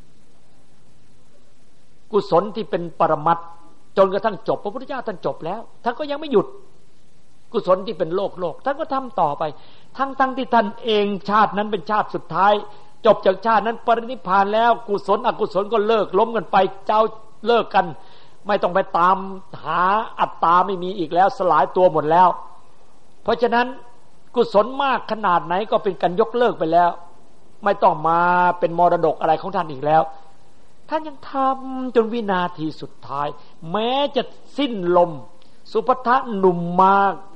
กุศลที่เป็นปรมัตถ์จนกระทั่งจบพระพุทธเจ้าท่านจบแล้วท่านก็ยังไม่หยุดกุศลที่เป็นโลกท่านก็ทำต่อไปทั้งที่ท่านเองชาตินั้นเป็นชาติสุดท้ายจบจากชาตินั้นปรินิพพานแล้วกุศลอกุศลก็เลิกล้มกันไปเจ้าเลิกกันไม่ต้องไปตามหาอัตตาไม่มีอีกแล้วสลายตัวหมดแล้วเพราะฉะนั้นกุศลมากขนาดไหนก็เป็นการยกเลิกไปแล้วไม่ต้องมาเป็นมรดกอะไรของท่านอีกแล้วท่านยังทำจนวินาทีสุดท้ายแม้จะสิ้นลมสุภัททะหนุ่มมา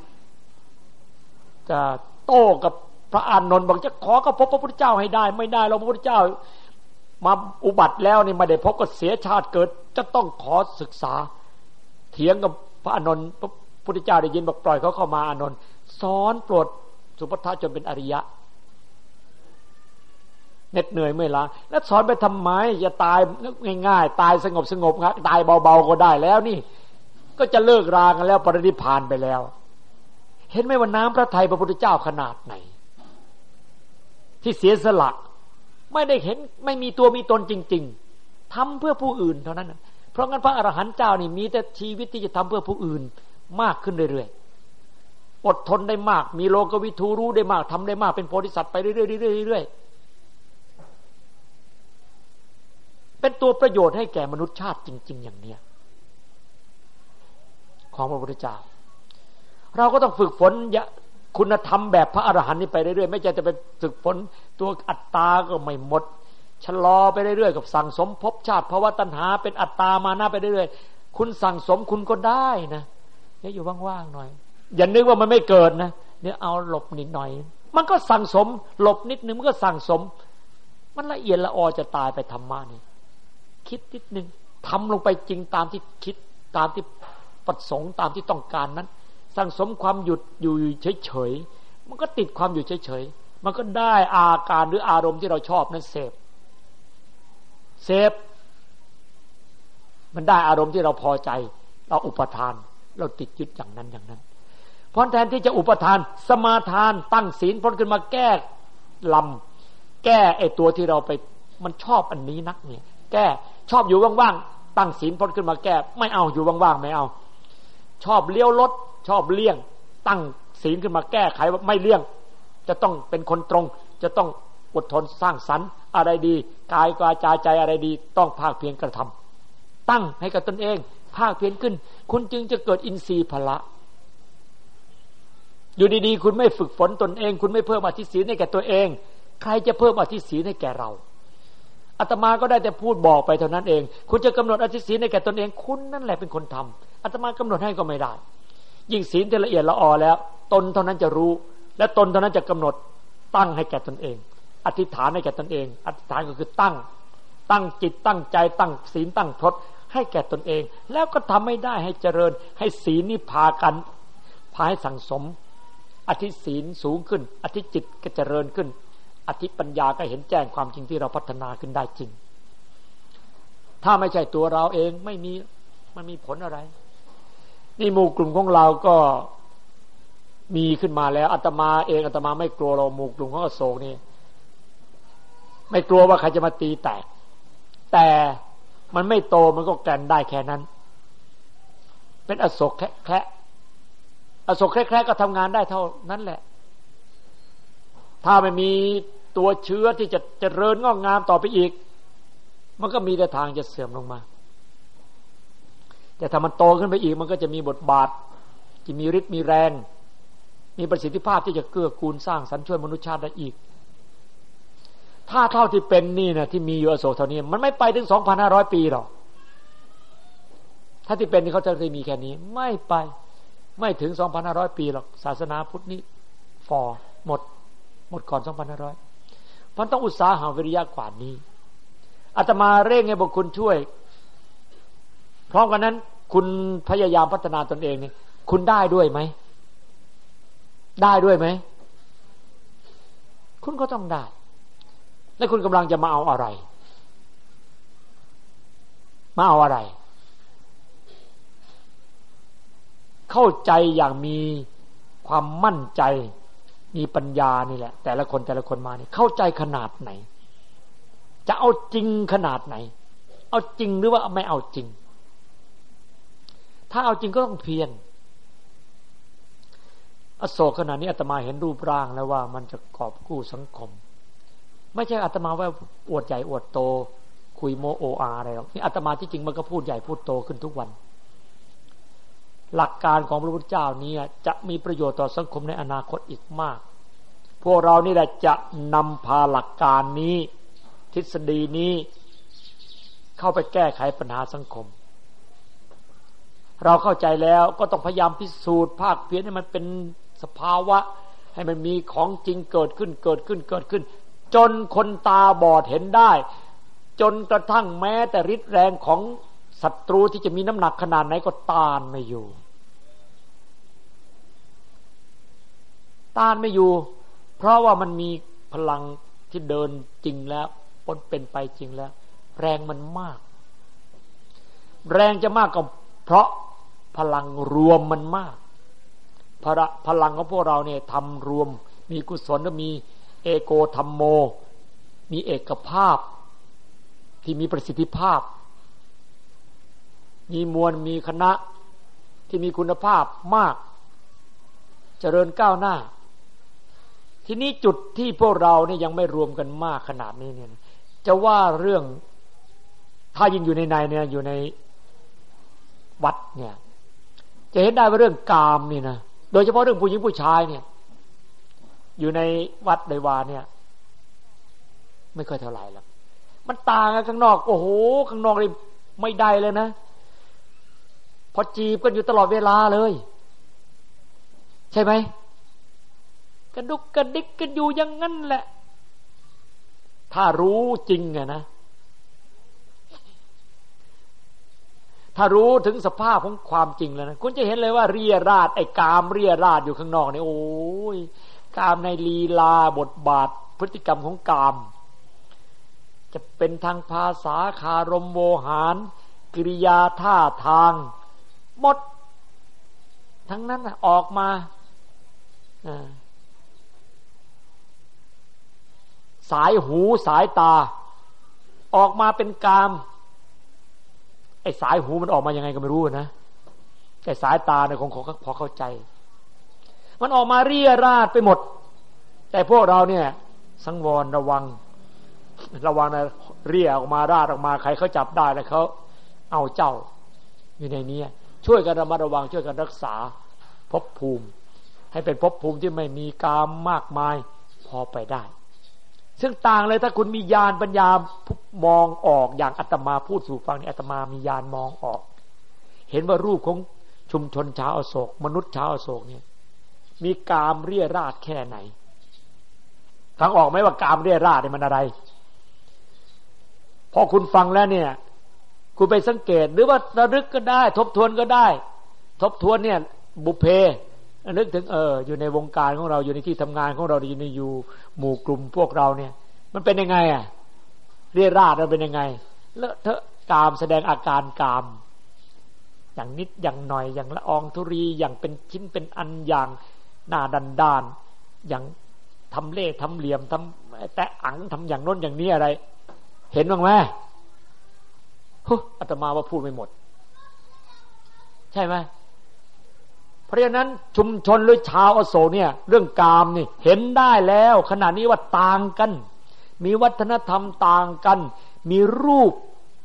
จะโต้กับพระอานนท์บอกจะขอก็พบพระพุทธเจ้าให้ได้ไม่ได้เราพระพุทธเจ้ามาอุบัติแล้วนี่ไม่ได้พบก็เสียชาติเกิดจะต้องขอศึกษาเถียงกับพระอานนท์พระพุทธเจ้าได้ยินบอกปล่อยเขาเข้ามาอานนท์สอนโปรดสุภัททะจนเป็นอริยะเหน็ดเหนื่อยเมื่อยล้าแล้วสอนไปทำไมอย่าตายง่ายๆตายสงบครับตายเบาๆก็ได้แล้วนี่ก็จะเลิกรากันแล้วปรินิพพานไปแล้วเห็นไหมว่าน้ำพระทัยพระพุทธเจ้าขนาดไหนที่เสียสละไม่ได้เห็นไม่มีตัวมีตนจริงๆทำเพื่อผู้อื่นเท่านั้นเพราะงั้นพระอรหันต์เจ้านี่มีแต่ชีวิตที่จะทำเพื่อผู้อื่นมากขึ้นเรื่อยๆอดทนได้มากมีโลกวิทูรู้ได้มากทำได้มากเป็นโพธิสัตว์ไปเรื่อยๆเป็นตัวประโยชน์ให้แก่มนุษยชาติจริงๆอย่างเนี้ยของพระพุทธเจ้าเราก็ต้องฝึกฝนคุณธรรมแบบพระอรหันต์นี่ไปเรื่อยๆไม่ใช่จะไปฝึกฝนตัวอัตตาก็ไม่หมดชะลอไปเรื่อยๆกับสั่งสมภพชาติภวตัณหาเป็นอัตตามานะไปเรื่อยๆคุณสั่งสมคุณก็ได้นะอย่าอยู่ว่างๆหน่อยอย่านึกว่ามันไม่เกิดนะเนี่ยเอาหลบนิดหน่อยมันก็สั่งสมหลบนิดนึงมันก็สั่งสมมันละเอียดละออจะตายไปธรรมะนี่คิดนิดนึงทำลงไปจริงตามที่คิดตามที่ประสงค์ตามที่ต้องการนั้นสั่งสมความหยุดอยู่เฉยๆมันก็ติดความอยู่เฉยๆมันก็ได้อาการหรืออารมณ์ที่เราชอบนั้นเสพมันได้อารมณ์ที่เราพอใจเราอุปทานเราติดยึดอย่างนั้นเพราะแทนที่จะอุปทานสมาทานตั้งศีลพ้นขึ้นมาแก้แก้ไอ้ตัวที่เราไปมันชอบอันนี้นักเนี่ยแก้ชอบอยู่ว่างๆตั้งศีลพ้นขึ้นมาแก้ไม่เอาอยู่ว่างๆไม่เอาชอบเลี้ยวรถชอบเลี่ยงตั้งศีลขึ้นมาแก้ไขว่าไม่เลี่ยงจะต้องเป็นคนตรงจะต้องอดทนสร้างสรรค์อะไรดีกายวาจาใจอะไรดีต้องภาคเพียรกระทำตั้งให้กับตนเองภาคเพียรขึ้นคุณจึงจะเกิดอินทรีย์พละอยู่ดีๆคุณไม่ฝึกฝนตนเองคุณไม่เพิ่มอธิศีลให้แก่ตัวเองใครจะเพิ่มอธิศีลให้แก่เราอาตมาก็ได้แต่พูดบอกไปเท่านั้นเองคุณจะกำหนดอธิศีลให้แก่ตนเองคุณนั่นแหละเป็นคนทำอาตมากำหนดให้ก็ไม่ได้ยิ่งศีลที่ละเอียดละออแล้วตนเท่านั้นจะรู้และตนเท่านั้นจะกำหนดตั้งให้แก่ตนเองอธิษฐานให้แก่ตนเองอธิษฐานก็คือตั้งจิตตั้งใจตั้งศีลตั้งพรตให้แก่ตนเองแล้วก็ทำไม่ได้ให้เจริญให้ศีลนี่พาให้สั่งสมอธิศีลสูงขึ้นอธิจิตก็เจริญขึ้นอธิปัญญาก็เห็นแจ้งความจริงที่เราพัฒนาขึ้นได้จริงถ้าไม่ใช่ตัวเราเองไม่มีมันมีผลอะไรนี่หมู่กลุ่มของเราก็มีขึ้นมาแล้วอาตมาเองอาตมาไม่กลัวเราหมู่กลุ่มของอโศกนี่ไม่กลัวว่าใครจะมาตีแตกแต่มันไม่โตมันก็แกนได้แค่นั้นเป็นอโศกแค่อโศกแค่ก็ทำงานได้เท่านั้นแหละถ้าไม่มีตัวเชื้อที่จะเจริญงอกงามต่อไปอีกมันก็มีแต่ทางจะเสื่อมลงมาแต่ถ้ามันโตขึ้นไปอีกมันก็จะมีบทบาทจะมีฤทธิ์มีแรงมีประสิทธิภาพที่จะเกื้อกูลสร้างสรรค์ช่วยมนุษยชาติได้อีกถ้าเท่าที่เป็นนี่นะที่มีอยู่อโศกเท่านี้มันไม่ไปถึง 2,500 ปีหรอกถ้าที่เป็นนี่เขาจะได้มีแค่นี้ไม่ไปไม่ถึง 2,500 ปีหรอกศาสนาพุทธนี่หมดก่อน 2,500 มันต้องอุตสาหะวิริยะกว่านี้อาตมาเร่งให้บุคคลช่วยพร้อมกันนั้นคุณพยายามพัฒนาตนเองนี่คุณได้ด้วยไหมได้ด้วยไหมคุณก็ต้องได้แล้วคุณกำลังจะมาเอาอะไรเข้าใจอย่างมีความมั่นใจมีปัญญานี่แหละแต่ละคนมานี่เข้าใจขนาดไหนจะเอาจริงขนาดไหนเอาจริงหรือว่าไม่เอาจริงถ้าเอาจริงก็ต้องเพียรอโศกขนาดนี้อาตมาเห็นรูปร่างแล้วว่ามันจะกอบกู้สังคมไม่ใช่อาตมาว่าอวดใหญ่อวดโตคุยโมโออาอะไรหรอกนี่อาตมาที่จริงมันก็พูดใหญ่พูดโตขึ้นทุกวันหลักการของพระพุทธเจ้านี้จะมีประโยชน์ต่อสังคมในอนาคตอีกมากพวกเรานี่แหละจะนำพาหลักการนี้ทฤษฎีนี้เข้าไปแก้ไขปัญหาสังคมเราเข้าใจแล้วก็ต้องพยายามพิสูจน์ภาคเพียรให้มันเป็นสภาวะให้มันมีของจริงเกิดขึ้นจนคนตาบอดเห็นได้จนกระทั่งแม้แต่ฤทธิ์แรงของศัตรูที่จะมีน้ำหนักขนาดไหนก็ต้านไม่อยู่เพราะว่ามันมีพลังที่เดินจริงแล้วเป็นไปจริงแล้วแรงมันมากแรงจะมากก็เพราะพลังรวมมันมากพลังของพวกเราเนี่ยทำรวมมีกุศลและมีเอโกธัมโมมีเอกภาพที่มีประสิทธิภาพมีมวลมีคณะที่มีคุณภาพมากเจริญก้าวหน้าทีนี้จุดที่พวกเราเนี่ยยังไม่รวมกันมากขนาดนี้เนี่ยจะว่าเรื่องถ้ายิ่งอยู่ในเนี่ยอยู่ในวัดเนี่ยจะเห็นได้ว่าเรื่องกามนี่นะโดยเฉพาะเรื่องผู้หญิงผู้ชายเนี่ยอยู่ในวัดในวาเนี่ยไม่ค่อยเท่าไหร่หรอกมันต่างกันข้างนอกโอ้โหข้างนอกนี่ไม่ได้เลยนะพอจีบกันอยู่ตลอดเวลาเลยใช่ไหมกระดุกกระดิกกันอยู่อย่างนั้นแหละถ้ารู้จริงอะนะถ้ารู้ถึงสภาพของความจริงแล้วนะคุณจะเห็นเลยว่าเรียราดไอ้กามเรียราดอยู่ข้างนอกนี่โอ้ยกามในลีลาบทบาทพฤติกรรมของกามจะเป็นทางภาษาคารมโวหารกิริยาท่าทางหมดทั้งนั้นออกมาสายหูสายตาออกมาเป็นกามไอ้สายหูมันออกมายังไงก็ไม่รู้นะแต่สายตาเนี่ยคงพอเข้าใจมันออกมาเรี่ยราดไปหมดแต่พวกเราเนี่ยสังวรระวังระวังนะเรียกออกมาราดออกมาใครเขาจับได้แล้วเขาเอาเจ้าอยู่ในนี้ช่วยกันระมัดระวังช่วยกันรักษาภพภูมิให้เป็นภพภูมิที่ไม่มีกามมากมายพอไปได้ซึ่งต่างเลยถ้าคุณมีญาณปัญญามองออกอย่างอาตมาพูดสู่ฟังนี่อาตมามีญาณมองออกเห็นว่ารูปของชุมชนชาวอโศกมนุษย์ชาวอโศกเนี่ยมีกามเรี่ยราดแค่ไหนฟังออกไหมว่ากามเรี่ยราดเนี่ยมันอะไรพอคุณฟังแล้วเนี่ยคุณไปสังเกตหรือว่าระลึกก็ได้ทบทวนก็ได้ทบทวนเนี่ยบุพเพนึกถึงอยู่ในวงการของเราอยู่ในที่ทำงานของเราอยู่ในหมู่กลุ่มพวกเราเนี่ยมันเป็นยังไงอ่ะเรี่ยราดมันเป็นยังไงแล้วเธอกามแสดงอาการกามอย่างนิดอย่างหน่อยอย่างละอองธุรีอย่างเป็นชิ้นเป็นอันอย่างหน้าด้านอย่างทำเล่ทำเหลี่ยมทำแต่อังทำอย่างโน้นอย่างนี้อะไรเห็นบ้างไหมอาตมาว่าพูดไม่หมดใช่ไหมเพราะฉะนั้นชุมชนหรือชาวอโศกเนี่ยเรื่องกามนี่เห็นได้แล้วขณะนี้ว่าต่างกันมีวัฒนธรรมต่างกันมีรูป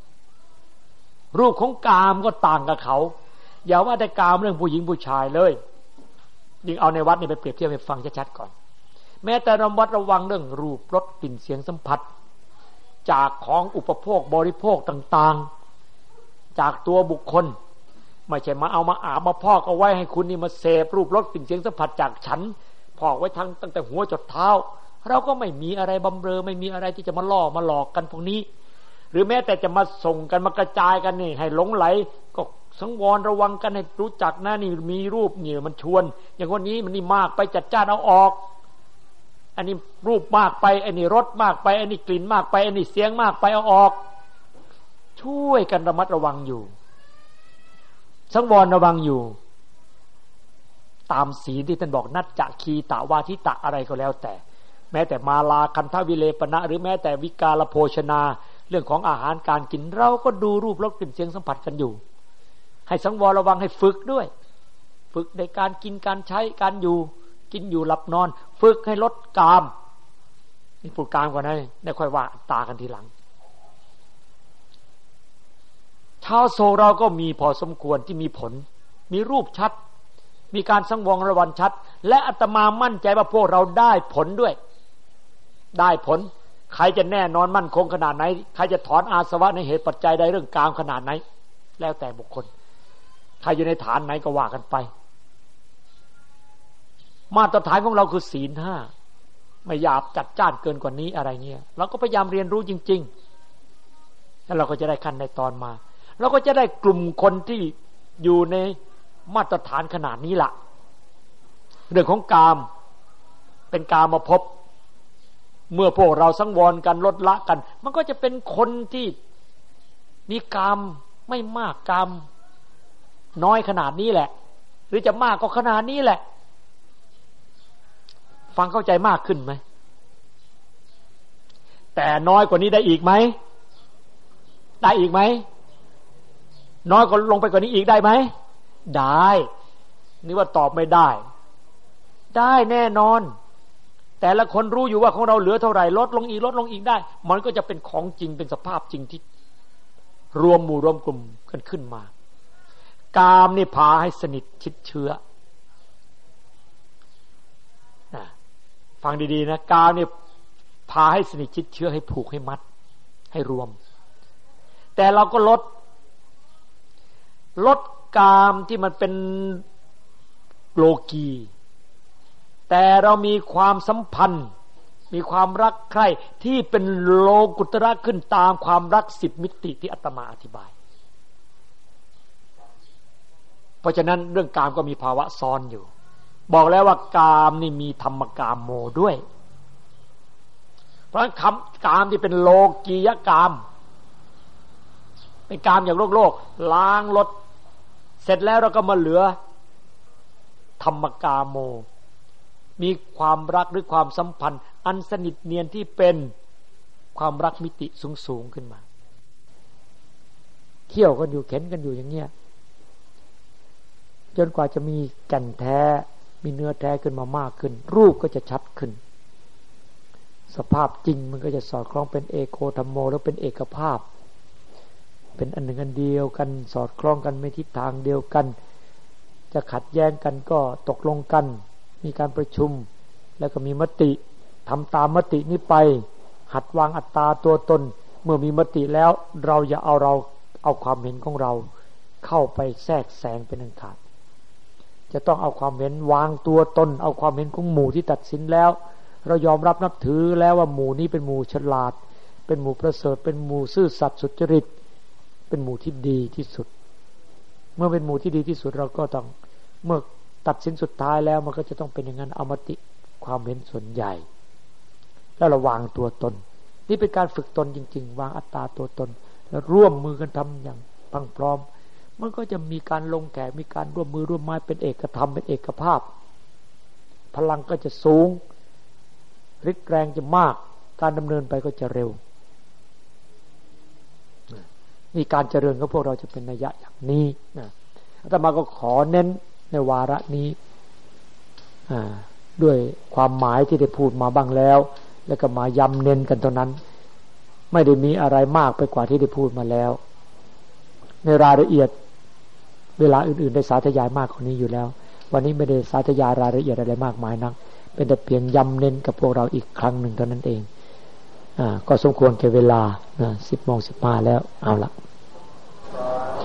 ของกามก็ต่างกับเขาอย่าว่าแต่กามเรื่องผู้หญิงผู้ชายเลยยิ่งเอาในวัดนี่ไปเปรียบเทียบให้ฟังชัดๆก่อนแม้แต่ระมัดระวังเรื่องรูปรสกลิ่นเสียงสัมผัสจากของอุปโภคบริโภคต่างๆจากตัวบุคคลไม่ใช่มาเอามาอาบมาพอกเอาไว้ให้คุณนี่มาเสพรูปรสกลิ่นเสียงสัมผัสจากฉันพอกไว้ตั้งแต่หัวจดเท้าเราก็ไม่มีอะไรบำเรอไม่มีอะไรที่จะมาล่อมาหลอกกันพวกนี้หรือแม้แต่จะมาส่งกันมากระจายกันนี่ให้หลงไหลก็สังวรระวังกันให้รู้จักนะนี่มีรูปนี่มันชวนอย่างวันนี้มันนี่มากไปจัดจ้านเอาออกอันนี้รูปมากไปอันนี้รสมากไปอันนี้กลิ่นมากไปอันนี้เสียงมากไปเอาออกช่วยกันระมัดระวังอยู่สังวรระวังอยู่ตามศีลที่ท่านบอกนัจจะคีตะวาทิตะอะไรก็แล้วแต่แม้แต่มาลาคันทวิเลปนะหรือแม้แต่วิกาลโภชนาเรื่องของอาหารการกินเราก็ดูรูปรสกลิ่นเสียงสัมผัสกันอยู่ให้สังวรระวังให้ฝึกด้วยฝึกในการกินการใช้การอยู่กินอยู่หลับนอนฝึกให้ลดกามนี่พูดกามก่อนนะได้ค่อยว่าตากันทีหลังชาวโซเราก็มีพอสมควรที่มีผลมีรูปชัดมีการสังวรระวังชัดและอาตมามั่นใจว่าพวกเราได้ผลด้วยได้ผลใครจะแน่นอนมั่นคงขนาดไหนใครจะถอนอาสวะในเหตุปัจจัยใดเรื่องกามขนาดไหนแล้วแต่บุคคลใครอยู่ในฐานไหนก็ว่ากันไปมาตรฐานของเราคือศีล 5ไม่หยาบจัดจ้านเกินกว่านี้อะไรเงี้ยเราก็พยายามเรียนรู้จริงๆแล้วเราก็จะได้ขั้นในตอนมาเราก็จะได้กลุ่มคนที่อยู่ในมาตรฐานขนาดนี้ล่ะเรื่องของกามเป็นกามมาพบเมื่อพวกเราสังวรกันลดละกันมันก็จะเป็นคนที่มีกามไม่มากกามน้อยขนาดนี้แหละหรือจะมากก็ขนาดนี้แหละฟังเข้าใจมากขึ้นไหมแต่น้อยกว่านี้ได้อีกไหมได้อีกไหมน้อยกว่าลงไปกว่านี้อีกได้ไหมได้นี่ว่าตอบไม่ได้ได้แน่นอนแต่ละคนรู้อยู่ว่าของเราเหลือเท่าไหร่ลดลงอีกได้มันก็จะเป็นของจริงเป็นสภาพจริงที่รวมหมู่รวมกลุ่มกันขึ้นมากามนี่พาให้สนิทชิดเชื้อฟังดีๆนะกามนี่พาให้สนิทชิดเชื้อให้ผูกให้มัดให้รวมแต่เราก็ลดกามที่มันเป็นโลกีแต่เรามีความสัมพันธ์มีความรักใคร่ที่เป็นโลกุตระขึ้นตามความรัก10มิติที่อาตมาอธิบายเพราะฉะนั้นเรื่องกามก็มีภาวะซ้อนอยู่บอกแล้วว่ากามนี่มีธรรมกามโมด้วยเพราะฉะนั้นคำกามที่เป็นโลกียกามเป็นกามอย่างโลกล้างลดเสร็จแล้วเราก็มาเหลือธรรมกามโมมีความรักหรือความสัมพันธ์อันสนิทเนียนที่เป็นความรักมิติสูงขึ้นมาเขี่ยวกันอยู่เข็นกันอยู่อย่างเงี้ยจนกว่าจะมีแก่นแท้มีเนื้อแท้ขึ้นมามากขึ้นรูปก็จะชัดขึ้นสภาพจริงมันก็จะสอดคล้องเป็นเอโกธัมโมแล้วเป็นเอกภาพเป็นอันหนึ่งอันเดียวกันสอดคล้องกันไม่ทิศทางเดียวกันจะขัดแย้งกันก็ตกลงกันมีการประชุมแล้วก็มีมติทำตามมตินี้ไปหัดวางอัตตาตัวตนเมื่อมีมติแล้วเราอย่าเอาความเห็นของเราเข้าไปแทรกแซงเป็นอันขาดจะต้องเอาความเห็นวางตัวตนเอาความเห็นของหมู่ที่ตัดสินแล้วเรายอมรับนับถือแล้วว่าหมู่นี้เป็นหมู่ฉลาดเป็นหมู่ประเสริฐเป็นหมู่ซื่อสัตย์สุจริตเป็นหมู่ที่ดีที่สุดเมื่อเป็นหมู่ที่ดีที่สุดเราก็ต้องเมื่อตัดสินสุดท้ายแล้วมันก็จะต้องเป็นอย่างนั้นเอามติความเห็นส่วนใหญ่แล้วเราวางตัวตนนี่เป็นการฝึกตนจริงๆวางอัตตาตัวตนแล้วร่วมมือกันทำอย่างพังพร้อมมันก็จะมีการลงแขกมีการร่วมมือร่วมไม้เป็นเอกธรรมเป็นเอกภาพพลังก็จะสูงฤทธิ์แรงจะมากการดำเนินไปก็จะเร็วนี่การเจริญของพวกเราจะเป็นนัยยะอย่างนี้นะอาตมาก็ขอเน้นในวาระนี้ด้วยความหมายที่ได้พูดมาบ้างแล้วก็มาย้ำเน้นกันเท่านั้นไม่ได้มีอะไรมากไปกว่าที่ได้พูดมาแล้วในรายละเอียดเวลาอื่นๆได้สาธยายมากกว่านี้อยู่แล้ววันนี้ไม่ได้สาธยายรายละเอียดอะไรมากมายนักเป็นแต่เพียงย้ำเน้นกับพวกเราอีกครั้งหนึ่งเท่านั้นเองก็สมควรแก่เวลา 10:15 แล้วเอาละ